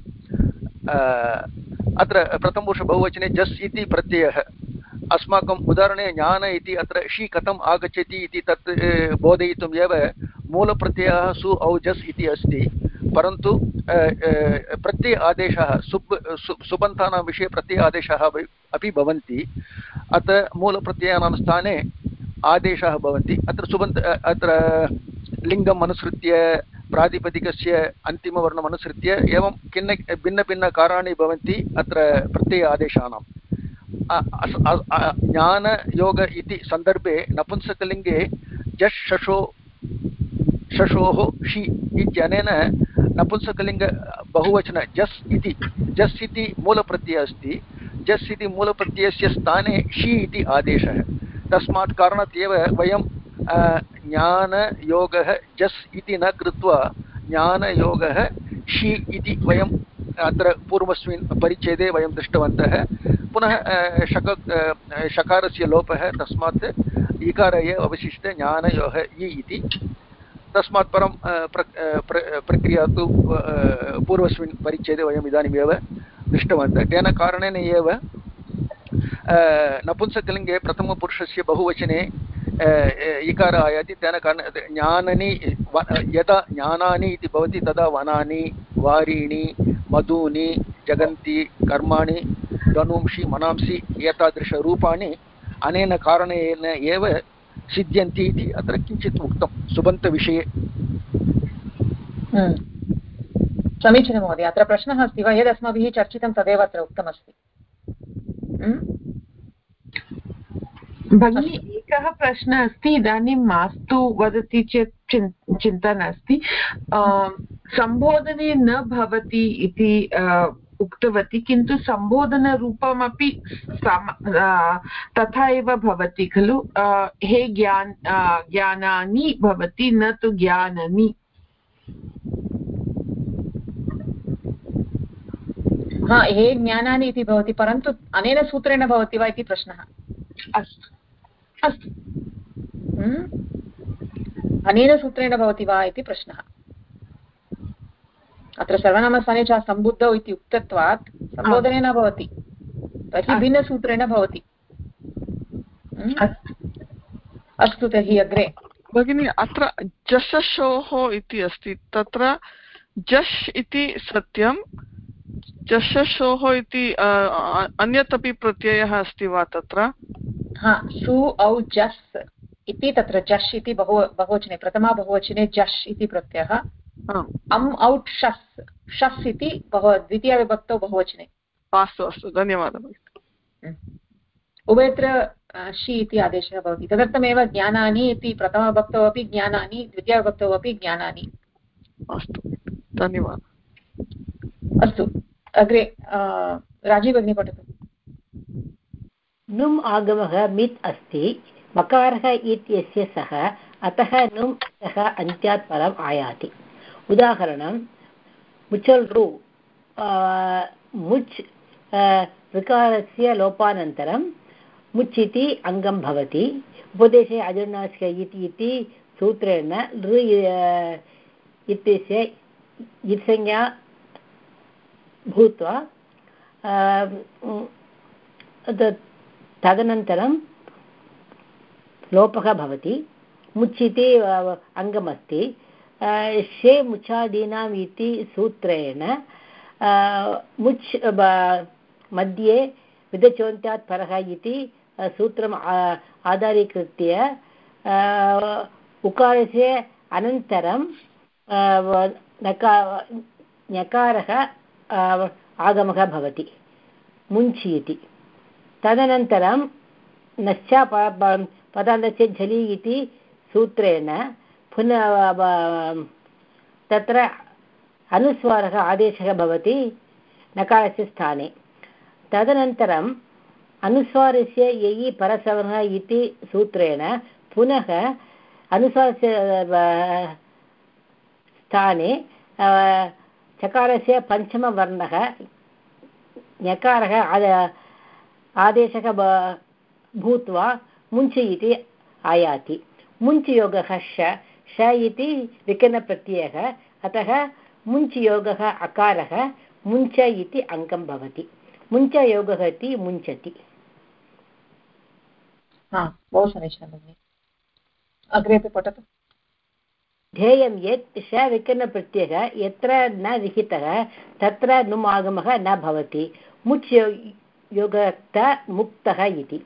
अत्र प्रथमपुरुष बहुवचने जस् इति प्रत्ययः अस्माकम् उदाहरणे ज्ञान इति अत्र षि कथम् आगच्छति इति तत् बोधयितुम् एव मूलप्रत्ययः सु औ जस् इति अस्ति परन्तु प्रत्यय आदेशाः सुबन्तानां विषये प्रत्यय आदेशाः अपि भवन्ति अत्र मूलप्रत्ययानां स्थाने आदेशाः भवन्ति अत्र लिङ्गम् अनुसृत्य प्रातिपदिकस्य अन्तिमवर्णम् अनुसृत्य एवं भिन्नभिन्नकाराणि भवन्ति अत्र प्रत्यय आदेशानां ज्ञानयोग इति सन्दर्भे नपुंसकलिङ्गे जस् शशोः षि इत्यनेन नपुंसकलिङ्ग बहुवचन जस् इति मूलप्रत्ययः अस्ति जस् इति मूलप्रत्ययस्य स्थाने षि इति आदेशः तस्मात् कारणात् एव वयं ज्ञानयोगः जस् इति न कृत्वा ज्ञानयोगः षि इति वयम् अत्र पूर्वस्मिन् परिच्छेदे वयं दृष्टवन्तः पुनः शकारस्य लोपः तस्मात् इकार एव अवशिष्ट ज्ञानयोः इ इति तस्मात् परं प्रक्रिया तु पूर्वस्मिन् परिच्छेदे वयम् इदानीमेव दृष्टवन्तः तेन कारणेन एव नपुंसकलिङ्गे प्रथमपुरुषस्य बहुवचने इकार आयाति तेन कारणेन ज्ञाननि यदा ज्ञानानि इति भवति तदा वनानि वारीणि मधूनि जगन्ति कर्माणि धनुंषि मनांसि एतादृशरूपाणि अनेन कारणेन एव सिद्ध्यन्ति इति अत्र किञ्चित् उक्तं सुबन्तविषये समीचीनं महोदय अत्र प्रश्नः अस्ति वा यदस्माभिः चर्चितं तदेव अत्र उक्तमस्ति भगिनी एकः प्रश्नः अस्ति इदानीं मास्तु वदति चेत् चिन्ता नास्ति सम्बोधने न भवति इति उक्तवती किन्तु सम्बोधनरूपमपि तथा एव भवति खलु हे ज्ञानानि भवति न तु ज्ञाननि हे ज्ञानानि इति भवति परन्तु अनेन सूत्रेण भवति वा इति प्रश्नः अस्तु अस्तु अनेन सूत्रेण भवति वा इति प्रश्नः अत्र सर्वनामस्थाने च सम्बुद्धौ इति उक्तत्वात् सम्बोधने न भवति तर्हि भिन्नसूत्रेण भवति अस्तु तर्हि अग्रे भगिनी अत्र जशशोः इति अस्ति तत्र जश् इति सत्यं जशशोः इति अन्यत् अपि प्रत्ययः अस्ति वा तत्र सु औ जस् इति तत्र जश् इति बहुवचने प्रथमा बहुवचने जश् इति प्रत्ययः अम् औट् शस् इति द्वितीयविभक्तौ बहुवचने अस्तु अस्तु धन्यवादः उभयत्र षि इति आदेशः भवति तदर्थमेव ज्ञानानि इति प्रथमविभक्तौ अपि ज्ञानानि द्वितीयविभक्तौ अपि ज्ञानानि अस्तु धन्यवादः अस्तु अग्रे राजी भगिनी पठतु नुम् आगमः मित् अस्ति मकारः इत्यस्य सः अतः नुम् सः अन्त्यात् परम् आयाति उदाहरणं मुचल् रु मुच् ऋकारस्य लोपानन्तरं मुच् इति अङ्गं भवति। उपदेशे अजनुनासिक इति सूत्रेण लृ इत्यस्य इत्संज्ञा भूत्वा तदनन्तरं लोपः भवति। मुच् इति अङ्गमस्ति। शे मुचादीनाम् इति सूत्रेण मुच् मध्ये विदचोन्त्यात् परः इति सूत्रम् आधारीकृत्य उकारस्य अनन्तरं ञकारः आगमः भवति मुञ्चि इति। तदनन्तरं नश्च पदान्तस्य झलि इति सूत्रेण पुनः तत्र अनुस्वारः आदेशः भवति नकारस्य स्थाने। तदनन्तरम् अनुस्वारस्य ययि परसवर्णः इति सूत्रेण पुनः अनुस्वारस्य स्थाने चकारस्य पञ्चमवर्णः ञकारः आदेशः भूत्वा मुञ्च इति आयाति। मुञ्च योगः श इति विकरणप्रत्ययः, अतः मुञ्च योगः अकारः मुञ्च इति अङ्गं भवति। मुञ्च योगः इति मुञ्चति। बहु समीचीनं भगिनि। अग्रे अपि पठतु। ध्येयं यत् श विकरणप्रत्ययः यत्र न विहितः तत्र नुम् आगमः न भवति। मुच् योगक्त मुक्तः इति।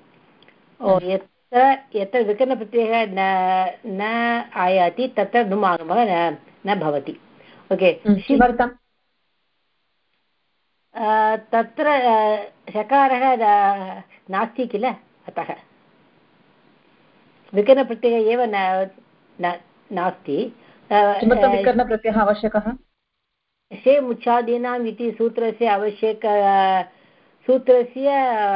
यत्र विकरणप्रत्ययः न आयाति तत्र नुम् आगमः न भवति। ओके, किमर्थं? तत्र शकारः नास्ति किल, अतः विकरणप्रत्ययः एव नास्ति। किमर्थं विकरणप्रत्ययः आवश्यकः? शे मुच्छादीनाम् इति सूत्रस्य सूत्रस्य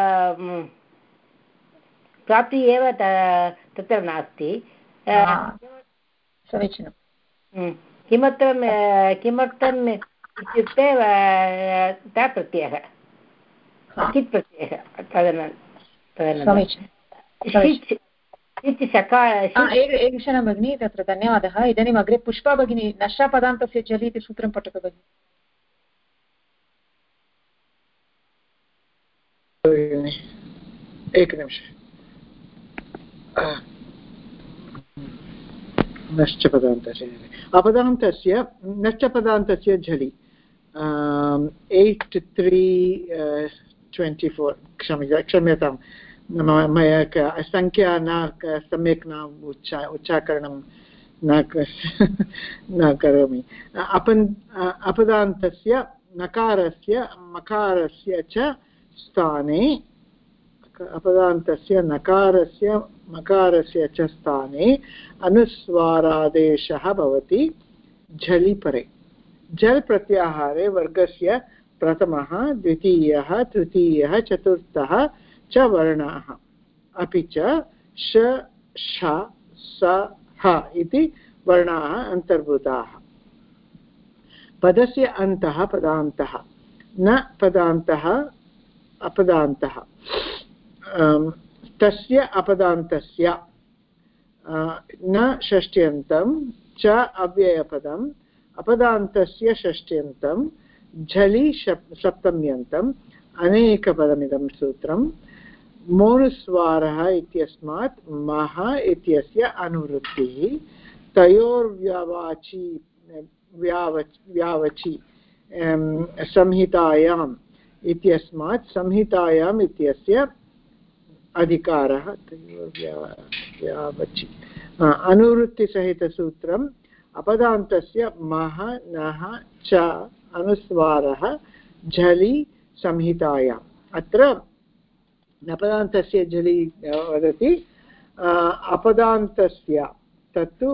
प्राप्ति एव तत्र नास्ति। समीचीनं। किमर्थम् इत्युक्ते प्रत्ययः कित् प्रत्ययः एकक्षणं भगिनि, तत्र धन्यवादः। इदानीम् अग्रे पुष्पा भगिनी नशा पदान्तस्य जलि इति सूत्रं पठतु भगिनि। एकनिमिषम्। नश्चपदान्तस्य अपदान्तस्य नश्चपदान्तस्य झलि 8324 क्षम्यतां, मया सङ्ख्या न सम्यक् न उच्चारणं न करोमि। अपदान्तस्य नकारस्य मकारस्य च स्थाने, अपदान्तस्य नकारस्य मकारस्य च स्थाने अनुस्वारादेशः भवति झलि परे। झल् प्रत्याहारे वर्गस्य प्रथमः, द्वितीयः, तृतीयः, चतुर्थः च वर्णाः, अपि च श, ष, स, ह इति वर्णाः अन्तर्भूताः। पदस्य अन्तः पदान्तः, न पदान्तः अपदान्तः। तस्य अपदान्तस्य न षष्ट्यन्तं च अव्ययपदम्, अपदान्तस्य षष्ट्यन्तं झलि सप्तम्यन्तम् अनेकपदमिदं सूत्रं। मोनुस्वारः इत्यस्मात् मह इत्यस्य अनुवृत्तिः। तयोर्व्यावाचि व्यावचि संहितायाम् इत्यस्मात् संहितायाम् इत्यस्य अधिकारः। व्यावचि अनुवृत्तिसहितसूत्रम्। अपदान्तस्य मह नः च अनुस्वारः झलि संहितायाम्। अत्र अपदान्तस्य झलि वदति, अपदान्तस्य तत्तु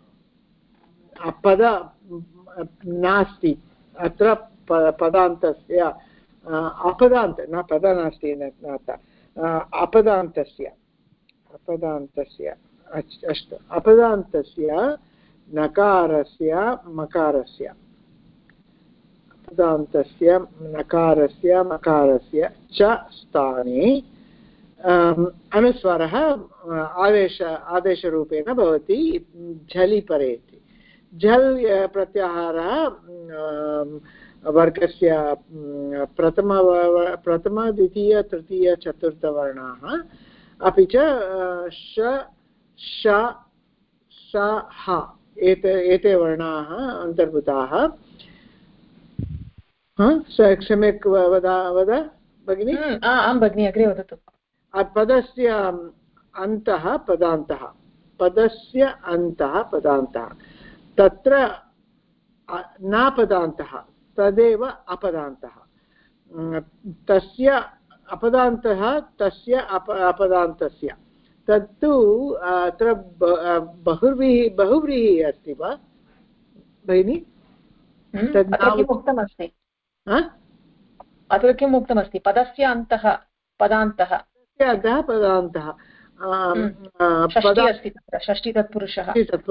पद नास्ति। अत्र पदान्तस्य अपदान्त न पद नास्ति, अपदान्तस्य अस्तु, अपदान्तस्य नकारस्य मकारस्य, पदान्तस्य नकारस्य मकारस्य च स्थाने अनुस्वारः आदेशरूपेण भवति झलि परे इति। झल् प्रत्याहारः वर्गस्य प्रथम द्वितीय तृतीय चतुर्थवर्णाः अपि च श श स ह एते वर्णाः अन्तर्भूताः। सम्यक् वद भगिनि? आं भगिनि, अग्रे वदतु। पदस्य अन्तः पदान्तः, पदस्य अन्तः पदान्तः, तत्र न पदान्तः तदेव अपदान्तः, तस्य अपदान्तः तस्य अपदान्तस्य, तत्तु अत्र बहुव्रीहिः अस्ति वा भगिनि? उक्तमस्ति अत्र किम् उक्तमस्ति? पदस्य अन्तः पदान्तः, पदान्तः षष्ठी तत्पुरुषः,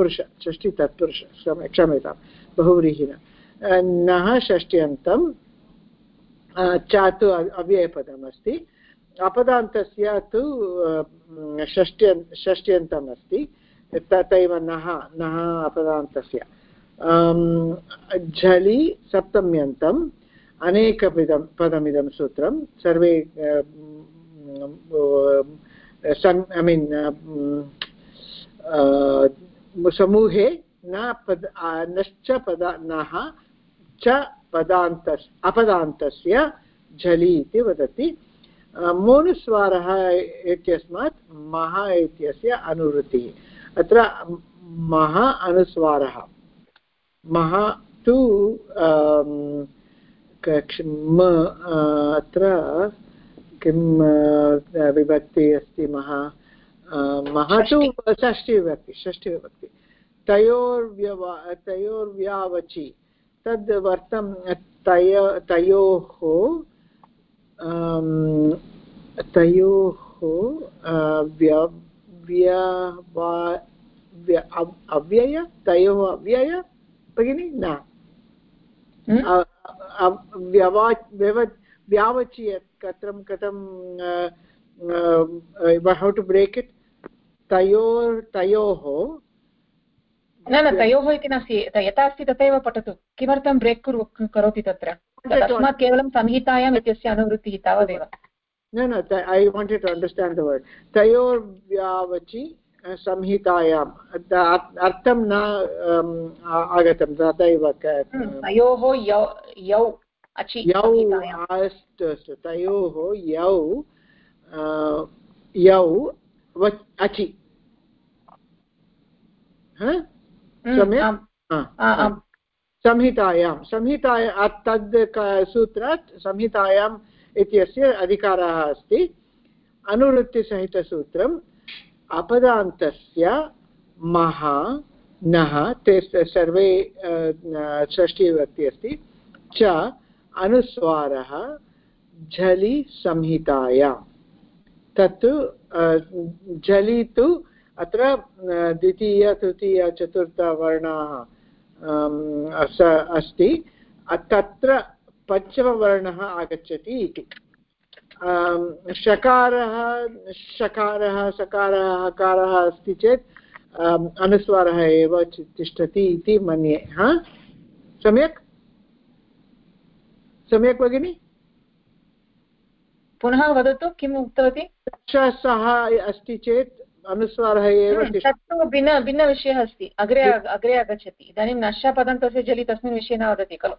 क्षम्यतां, बहुव्रीहिः नः षष्ट्यन्तं च तु अव्ययपदम् अस्ति, अपदान्तस्य तु षष्ट्यन्तम् अस्ति, तथैव नः अपदान्तस्य। झलि सप्तम्यन्तम् अनेकपदमिदं सूत्रं, सर्वे समूहे नश्च नः च अपदान्तस्य झलि इति वदति। मोनुस्वारः इत्यस्मात् मः इत्यस्य अनुवृत्तिः, अत्र मः अनुस्वारः, मः तु अत्र किं विभक्ति अस्ति? मः तु षष्ठीविभक्ति, तयोर्व्यावचि तद् वर्थं तयोः अव्यय, तयोः अव्यय भगिनि न व्यावचि कथं how to break it? तयोः न तयोः इति नास्ति, यथा अस्ति तथैव पठतु। किमर्थं ब्रेक् करोति तत्र? तस्मात् केवलं संहितायाम् इत्यस्य अनुवृत्तिः तावदेव। न I wanted to understand the word. तयोर्व्यावचि संहितायाम् अर्थं न आगतं, तथैव तयोः यौ अचि, अस्तु, तयोः यौ अचि, संहितायां तद् सूत्रात् संहितायाम् इत्यस्य अधिकारः अस्ति। अनुवृत्तिसहितसूत्रम् अपदान्तस्य मः नः, ते सर्वे षष्ठीविभक्ति अस्ति, च अनुस्वारः झलि संहितायां, तत्तु झलि तु अत्र द्वितीय तृतीय चतुर्थवर्णाः अस्ति, तत्र पञ्चमवर्णः आगच्छति इति। शकारः सकारः हकारः अस्ति चेत् अनुस्वारः एव तिष्ठति इति मन्ये। सम्यक् भगिनि? पुनः वदतु, किम् उक्तवती? सः अस्ति चेत् अनुस्वारः एव तत्तु भिन्नविषयः अस्ति, अग्रे आगच्छति। इदानीं नश्यपदन्तस्य झलि तस्मिन् विषये न वदति खलु?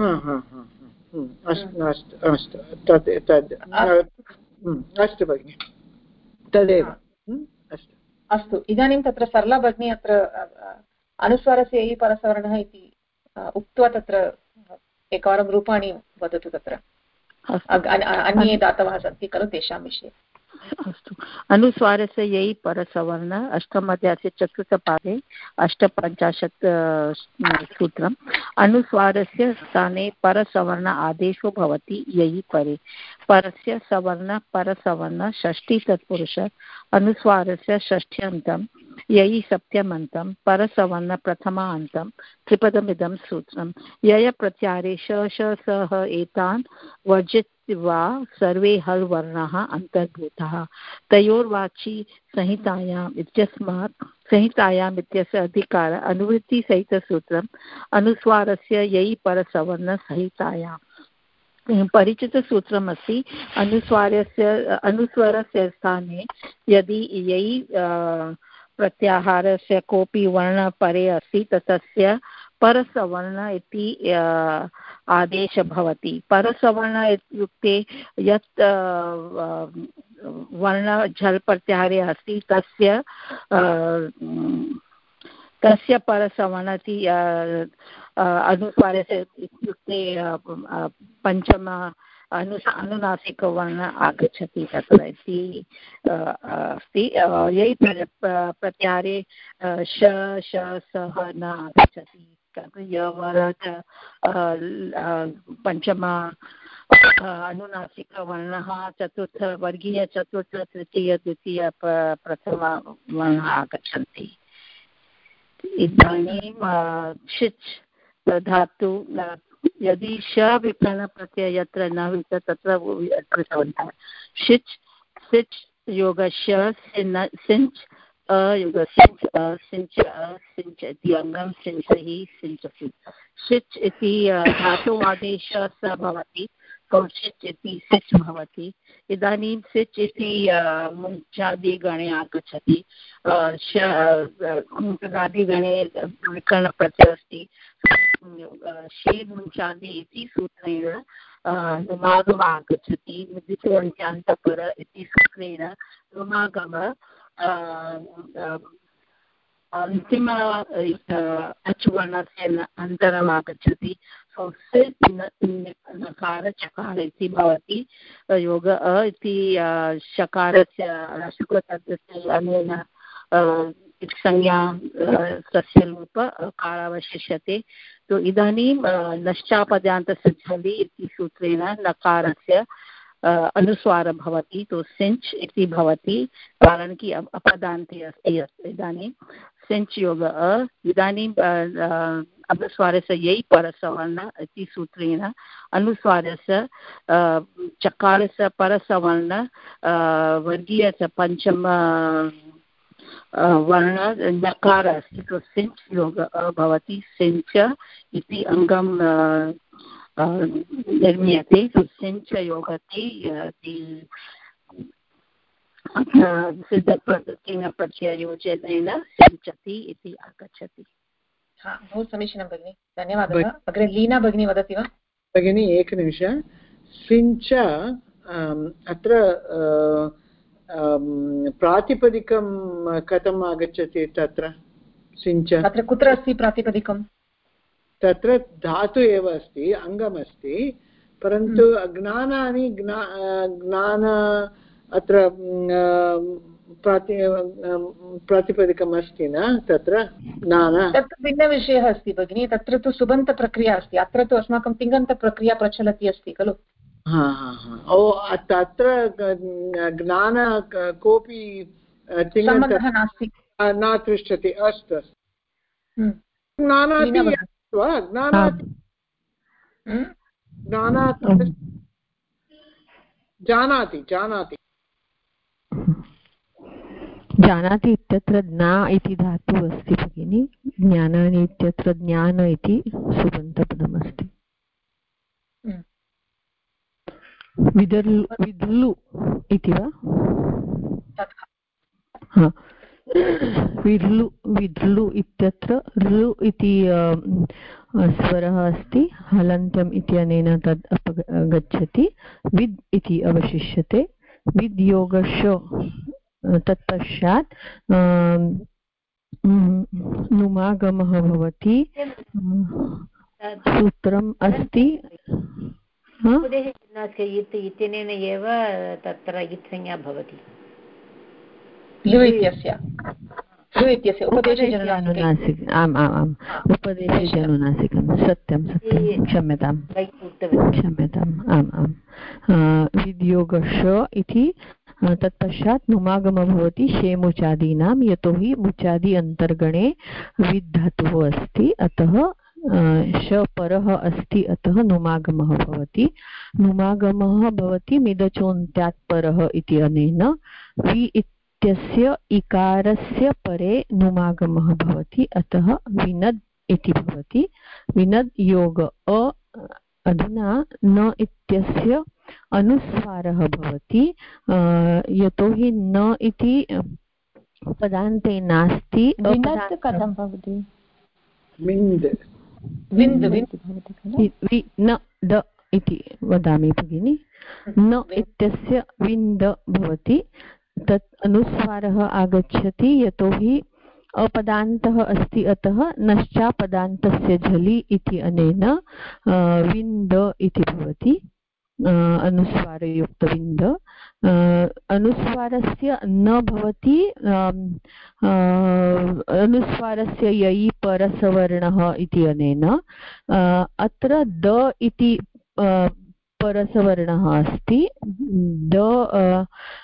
अस्तु भगिनि, तदेव अस्तु। इदानीं तत्र सरला भगिनी अत्र अनुस्वारस्य ययि परसवर्णः इति उक्त्वा तत्र एकवारं रूपाणि वदतु। तत्र अन्ये दातवः सन्ति खलु, तेषां विषये। अस्तु। अनुस्वारस्य ययि परसवर्ण अष्टमाध्यायस्य चतुर्थपादे 58 सूत्रम्। अनुस्वारस्य स्थाने परसवर्ण आदेशो भवति ययि परे। परस्य सवर्ण परसवर्ण षष्ठी तत्पुरुष अनुस्वारस्य षष्ठ्यन्तं ययि सप्तमन्तं परसवर्ण प्रथमान्तं त्रिपदमिदं सूत्रं यय प्रत्याहारे श श सः एतान् वर्जित्वा सर्वे हल् वर्णाः अन्तर्भूताः तयोर्वाचि संहितायाम् इत्यस्मात् संहितायाम् इत्यस्य अधिकार अनुवृत्तिसहितसूत्रम् अनुस्वारस्य ययि परसवर्णसहितायाम् परिचितसूत्रमस्ति अनुस्वरस्य स्थाने यदि ययि प्रत्याहारस्य कोऽपि वर्णः परे अस्ति तस्य परसवर्ण इति आदेशः भवति परसवर्ण इत्युक्ते यत् वर्ण झल् प्रत्याहारे अस्ति तस्य परसवर्ण इति अनुस्वारस्य इत्युक्ते पञ्चम अनुनासिकवर्ण आगच्छति तत्र इति अस्ति ययि प्रत्याहारे श श सः न आगच्छति पञ्चम अनुनासिकवर्णः चतुर्थवर्गीय चतुर्थ तृतीय द्वितीय प्रथमवर्णः आगच्छन्ति इदानीं षिच् धातु यदि श विकरणप्रत्यय यत्र न विद्यते तत्र कृतवन्तः षिच् सिच् योगश सिञ्च् अयुगसिञ्च् सिञ्च सिञ्च इति अङ्गं सिञ्चहि सिञ्चसि षिच् इति धातु आदेशः स भवति षिच् इति सिच् भवति इदानीं सिच् इति मुञ्चादिगणे आगच्छति आदिगणे विकरणप्रत्ययः अस्ति शेद् मुञ्चादि इति सूत्रेण नुमागम आगच्छति द्वितीयान्त्यपर इति सूत्रेण नुमागम अन्तिम अच् वर्णस्य अन्तरम् आगच्छति नकार चकार इति भवति योग इति शकारस्य शुक्लतत्त्वस्य अनेन संज्ञा तस्य रूप कारावशिष्यते तो इदानीं नश्चापद्यान्तस्य झलि इति सूत्रेण नकारस्य अनुस्वारः भवति तो सिञ्च् इति भवति कारण कि अपदान्ते अस्ति इदानीं सिञ्च् योग इदानीं अनुस्वारस्य ययि परसवर्ण इति सूत्रेण अनुस्वारस्य चकारस्य परसवर्ण वर्गीयस्य पञ्चम वर्ण नकार अस्ति तो सिञ्च् योग भवति सिञ्च इति अङ्गं निर्मीयते तो सिञ्च योगति सिद्धप्रत्ययेन प्रत्ययोजनेन सिञ्चति इति आगच्छति बहु समीचीनं भगिनि धन्यवादः अग्रे लीना भगिनी वदति वा भगिनी एकनिमिषं सिञ्च अत्र प्रातिपदिकं कथम् आगच्छति तत्र सिञ्च तत्र कुत्र अस्ति प्रातिपदिकं तत्र धातु एव अस्ति अङ्गमस्ति परन्तु ज्ञानानि ज्ञान अत्र प्रातिपदिकम् अस्ति न तत्र ज्ञान तत्र भिन्नविषयः अस्ति भगिनि तत्र तु सुबन्तप्रक्रिया अस्ति अत्र तु अस्माकं तिङन्तप्रक्रिया प्रचलति अस्ति खलु ओ तत्र ज्ञान कोऽपि सम्बन्धः नास्ति न तिष्ठति अस्तु ज्ञानाति वा जानाति जानाति इत्यत्र ज्ञा इति धातुः अस्ति भगिनि ज्ञानानि इत्यत्र ज्ञान इति सुबन्तपदमस्ति विदर्लु इति वा विद्लु इत्यत्र लु इति स्वरः अस्ति हलन्त्यम् इत्यनेन तद् अपगच्छति विद् इति अवशिष्यते विद्योगश तत्पश्चात् नुमागमः भवति सूत्रम् अस्ति इत्यनेन एव तत्र इत्संज्ञा भवति आम् उपदेशजनुनासिकं सत्यं क्षम्यताम् आम् विद्योगश इति तत्पश्चात् नुमागमः भवति शेमुचादीनां, यतोहि मुचादि अन्तर्गणे विद्धातुः अस्ति, अतः श परः अस्ति, अतः नुमागमः भवति। नुमागमः भवति मिदचोन्त्यात् परः इति अनेन वि इत्यस्य इकारस्य परे नुमागमः भवति, अतः विनद् इति भवति। विनद् योग अ। अधुना न इत्यस्य अनुस्वारः भवति, यतोहि न इति पदान्ते नास्ति। विनद् कथं भवति? न द इति वदामि भगिनि। न इत्यस्य विन्द भवति, तत् अनुस्वारः आगच्छति, यतोहि अपदान्तः अस्ति, अतः नश्चापदान्तस्य झलि इति अनेन विन्द इति भवति, अनुस्वारयुक्तविन्द। अनुस्वारस्य न भवति, अनुस्वारस्य यै परसवर्णः इति अनेन अत्र द इति परसवर्णः अस्ति। द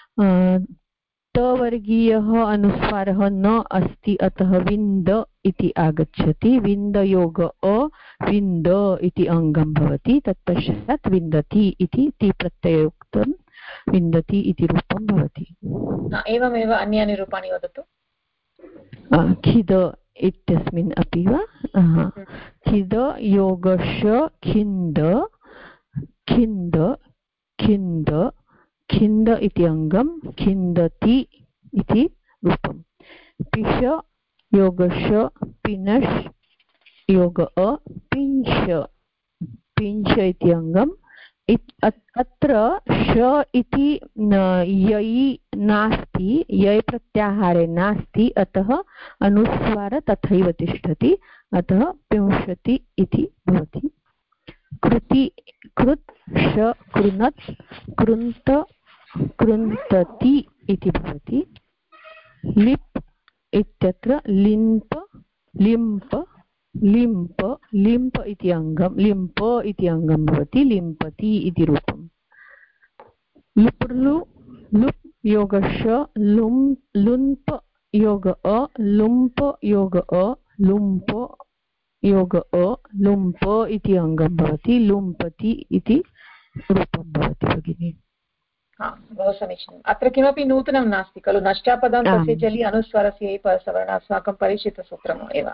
तवर्गीयः अनुस्वारः न अस्ति, अतः विन्द इति आगच्छति। विन्दयोग अ विन्द इति अङ्गं भवति। तत्पश्चात् विन्दति इति ति प्रत्यययुक्तं विन्दति इति रूपं भवति। एवमेव अन्यानि रूपाणि वदतु। खिद इत्यस्मिन् अपि वा? खिद योगश खिन्द खिन्द खिन्द खिन्द इति अङ्गं खिन्दति इति रूपं। पिश योगश पिनश् योग अ पिंश पिंश इति अङ्गं। अत्र श इति यै नास्ति, यै प्रत्याहारे नास्ति, अतः अनुस्वार तथैव तिष्ठति, अतः पिंशति इति भवति। कृति कृत् श कृनत् कृन्त कृन्तति इति भवति। लिप् इत्यत्र लिम्प लिम्प लिम्प लिम्प इति अङ्गं लिम्प इति अङ्गं भवति, लिम्पति इति रूपं। लुप्लु लुप् योगश लुम् लुम्प योग अ लुम्प योग अ लुम्प योग अ लुम्प इति अङ्गं भवति, लुम्पति इति रूपं भवति भगिनि। बहु समीचीनम्। अत्र किमपि नूतनं नास्ति खलु? नष्टापदान्तस्य जलि अनुस्वारस्य परसवर्ण अस्माकं परिचितसूत्रम् एव।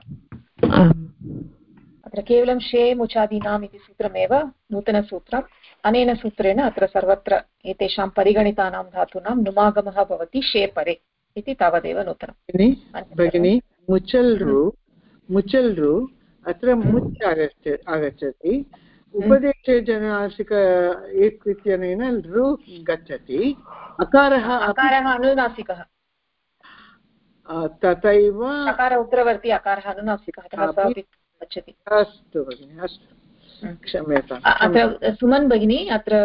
अत्र केवलं शे मुचादीनाम् इति सूत्रमेव नूतनसूत्रम्। अनेन सूत्रेण अत्र सर्वत्र एतेषां परिगणितानां धातूनां नुमागमः भवति शे परे इति तावदेव नूतनं। भगिनि मुचल्रु अत्र मुच् आगच्छति, उपदेशे जनासिक एक इत्यनेन ऋ गच्छति, अकारः अनुनासिकः, तथैव अकार उत्तरवर्ती अकारः अनुनासिकः, गच्छति। अस्तु भगिनि, अस्तु, क्षम्यताम्। अत्र सुमन् भगिनी, अत्र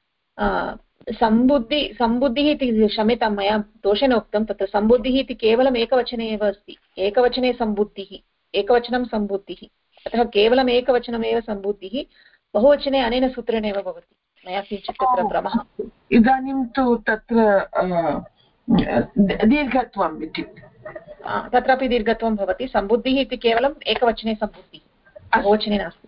सम्बुद्धिः इति, क्षम्यतां मया दोषेण उक्तं, तत्र सम्बुद्धिः इति केवलम् एकवचने एव अस्ति। एकवचने सम्बुद्धिः, एकवचनं सम्बुद्धिः, अतः केवलम् एकवचनमेव सम्बुद्धिः। बहुवचने अनेन सूत्रेण एव भवति। मया किञ्चित् तत्र भ्रमः। इदानीं तु तत्र दीर्घत्वम् इति, तत्रापि दीर्घत्वं भवति। सम्बुद्धिः इति केवलम् एकवचने सम्बुद्धिः, बहुवचने नास्ति।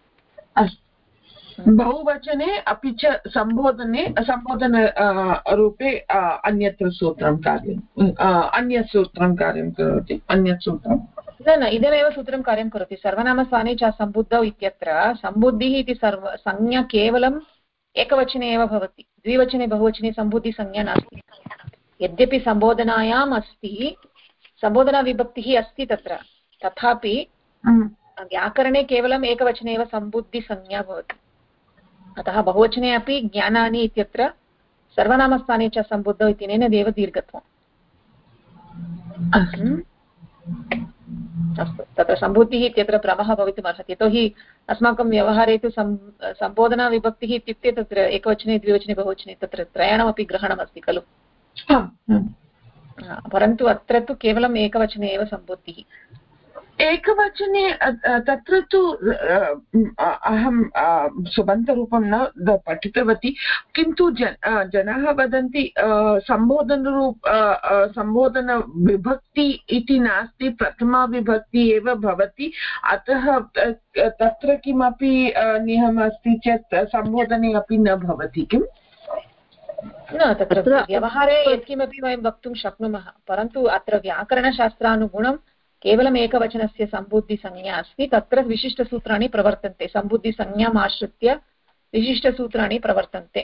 बहुवचने अपि च सम्बोधन रूपे अन्यत्र सूत्रं कार्यं अन्यसूत्रं कार्यं करोति। अन्यत् सूत्रं न इदमेव सूत्रं कार्यं करोति। सर्वनामस्थाने च सम्बुद्धौ इत्यत्र सम्बुद्धिः इति संज्ञा केवलम् एकवचने एव भवति। द्विवचने बहुवचने सम्बुद्धिसंज्ञा नास्ति। यद्यपि सम्बोधनायाम् अस्ति, सम्बोधनाविभक्तिः अस्ति तत्र, तथापि व्याकरणे केवलम् एकवचने एव सम्बुद्धिसंज्ञा भवति। अतः बहुवचने अपि ज्ञानानि इत्यत्र सर्वनामस्थाने च सम्बुद्धौ इत्यनेन देव दीर्घत्वम्। अस्तु, तत्र सम्बुद्धिः इत्यत्र भ्रमः भवितुमर्हति। यतोहि अस्माकं व्यवहारे तु सम्बोधनाविभक्तिः इत्युक्ते तत्र एकवचने द्विवचने बहुवचने तत्र त्रयाणामपि ग्रहणमस्ति खलु। परन्तु अत्र तु केवलम् एकवचने एव सम्बुद्धिः। एकवचने तत्र तु अहं सुबन्तरूपं न पठितवती, किन्तु जनाः वदन्ति सम्बोधनविभक्ति इति नास्ति, प्रथमा विभक्ति एव भवति, अतः तत्र किमपि नियमः अस्ति चेत् सम्बोधने अपि न भवति किम्? न, तत्र व्यवहारे यत्किमपि वयं वक्तुं शक्नुमः, परन्तु अत्र व्याकरणशास्त्रानुगुणं केवलम् एकवचनस्य सम्बुद्धिसंज्ञा अस्ति, तत्र विशिष्टसूत्राणि प्रवर्तन्ते, सम्बुद्धिसंज्ञाम् आश्रित्य विशिष्टसूत्राणि प्रवर्तन्ते।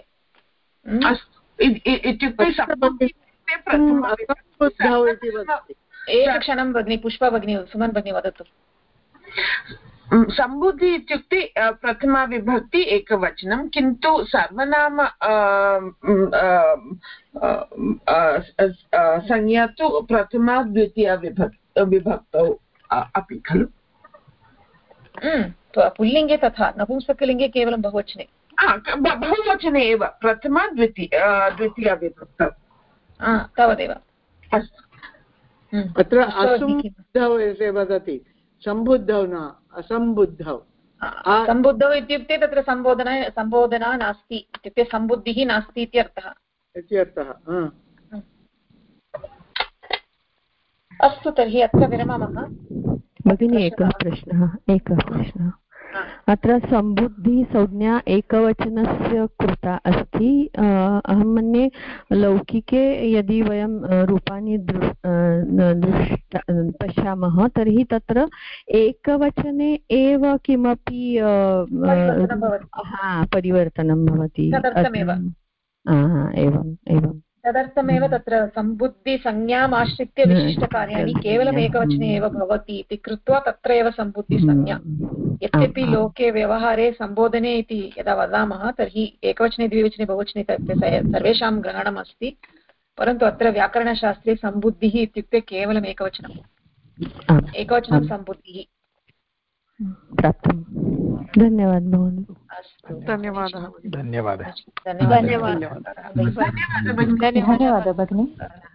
एकक्षणं भगिनी, पुष्पा भगिनी, सुमन् भगिनी वदतु। सम्बुद्धि इत्युक्ते प्रथमा विभक्ति एकवचनं, किन्तु सर्वनाम संज्ञा तु प्रथमा द्वितीया विभक्तौ अपि खलु? पुल्लिङ्गे तथा, नपुंसकलिङ्गे केवलं बहुवचने। बहुवचने एव प्रथमा द्वितीया विभक्तौ तावदेव। अत्र असम्बुद्धौ वदति, सम्बुद्धौ न असम्बुद्धौ। सम्बुद्धौ इत्युक्ते तत्र सम्बोधना नास्ति, इत्युक्ते सम्बुद्धिः नास्ति इत्यर्थः। अस्तु, तर्हि अत्र विरमामः। भगिनी, एकः प्रश्नः। अत्र सम्बुद्धिसंज्ञा एकवचनस्य कृता अस्ति। अहं मन्ये लौकिके यदि वयं रूपाणि पश्यामः तर्हि तत्र एकवचने एव किमपि परिवर्तनं भवति। एवं तदर्थमेव तत्र सम्बुद्धिसंज्ञाम् आश्रित्य विशिष्टकार्याणि केवलम् एकवचने एव भवति इति कृत्वा तत्र एव सम्बुद्धिसंज्ञा। यद्यपि लोके व्यवहारे सम्बोधने इति यदा वदामः तर्हि एकवचने द्विवचने बहुवचने सर्वेषां ग्रहणम् अस्ति, परन्तु अत्र व्याकरणशास्त्रे सम्बुद्धिः इत्युक्ते केवलम् एकवचनं सम्बुद्धिः प्राप्तं। धन्यवादः महोदय। अस्तु, धन्यवादः। धन्यवादः भगिनी।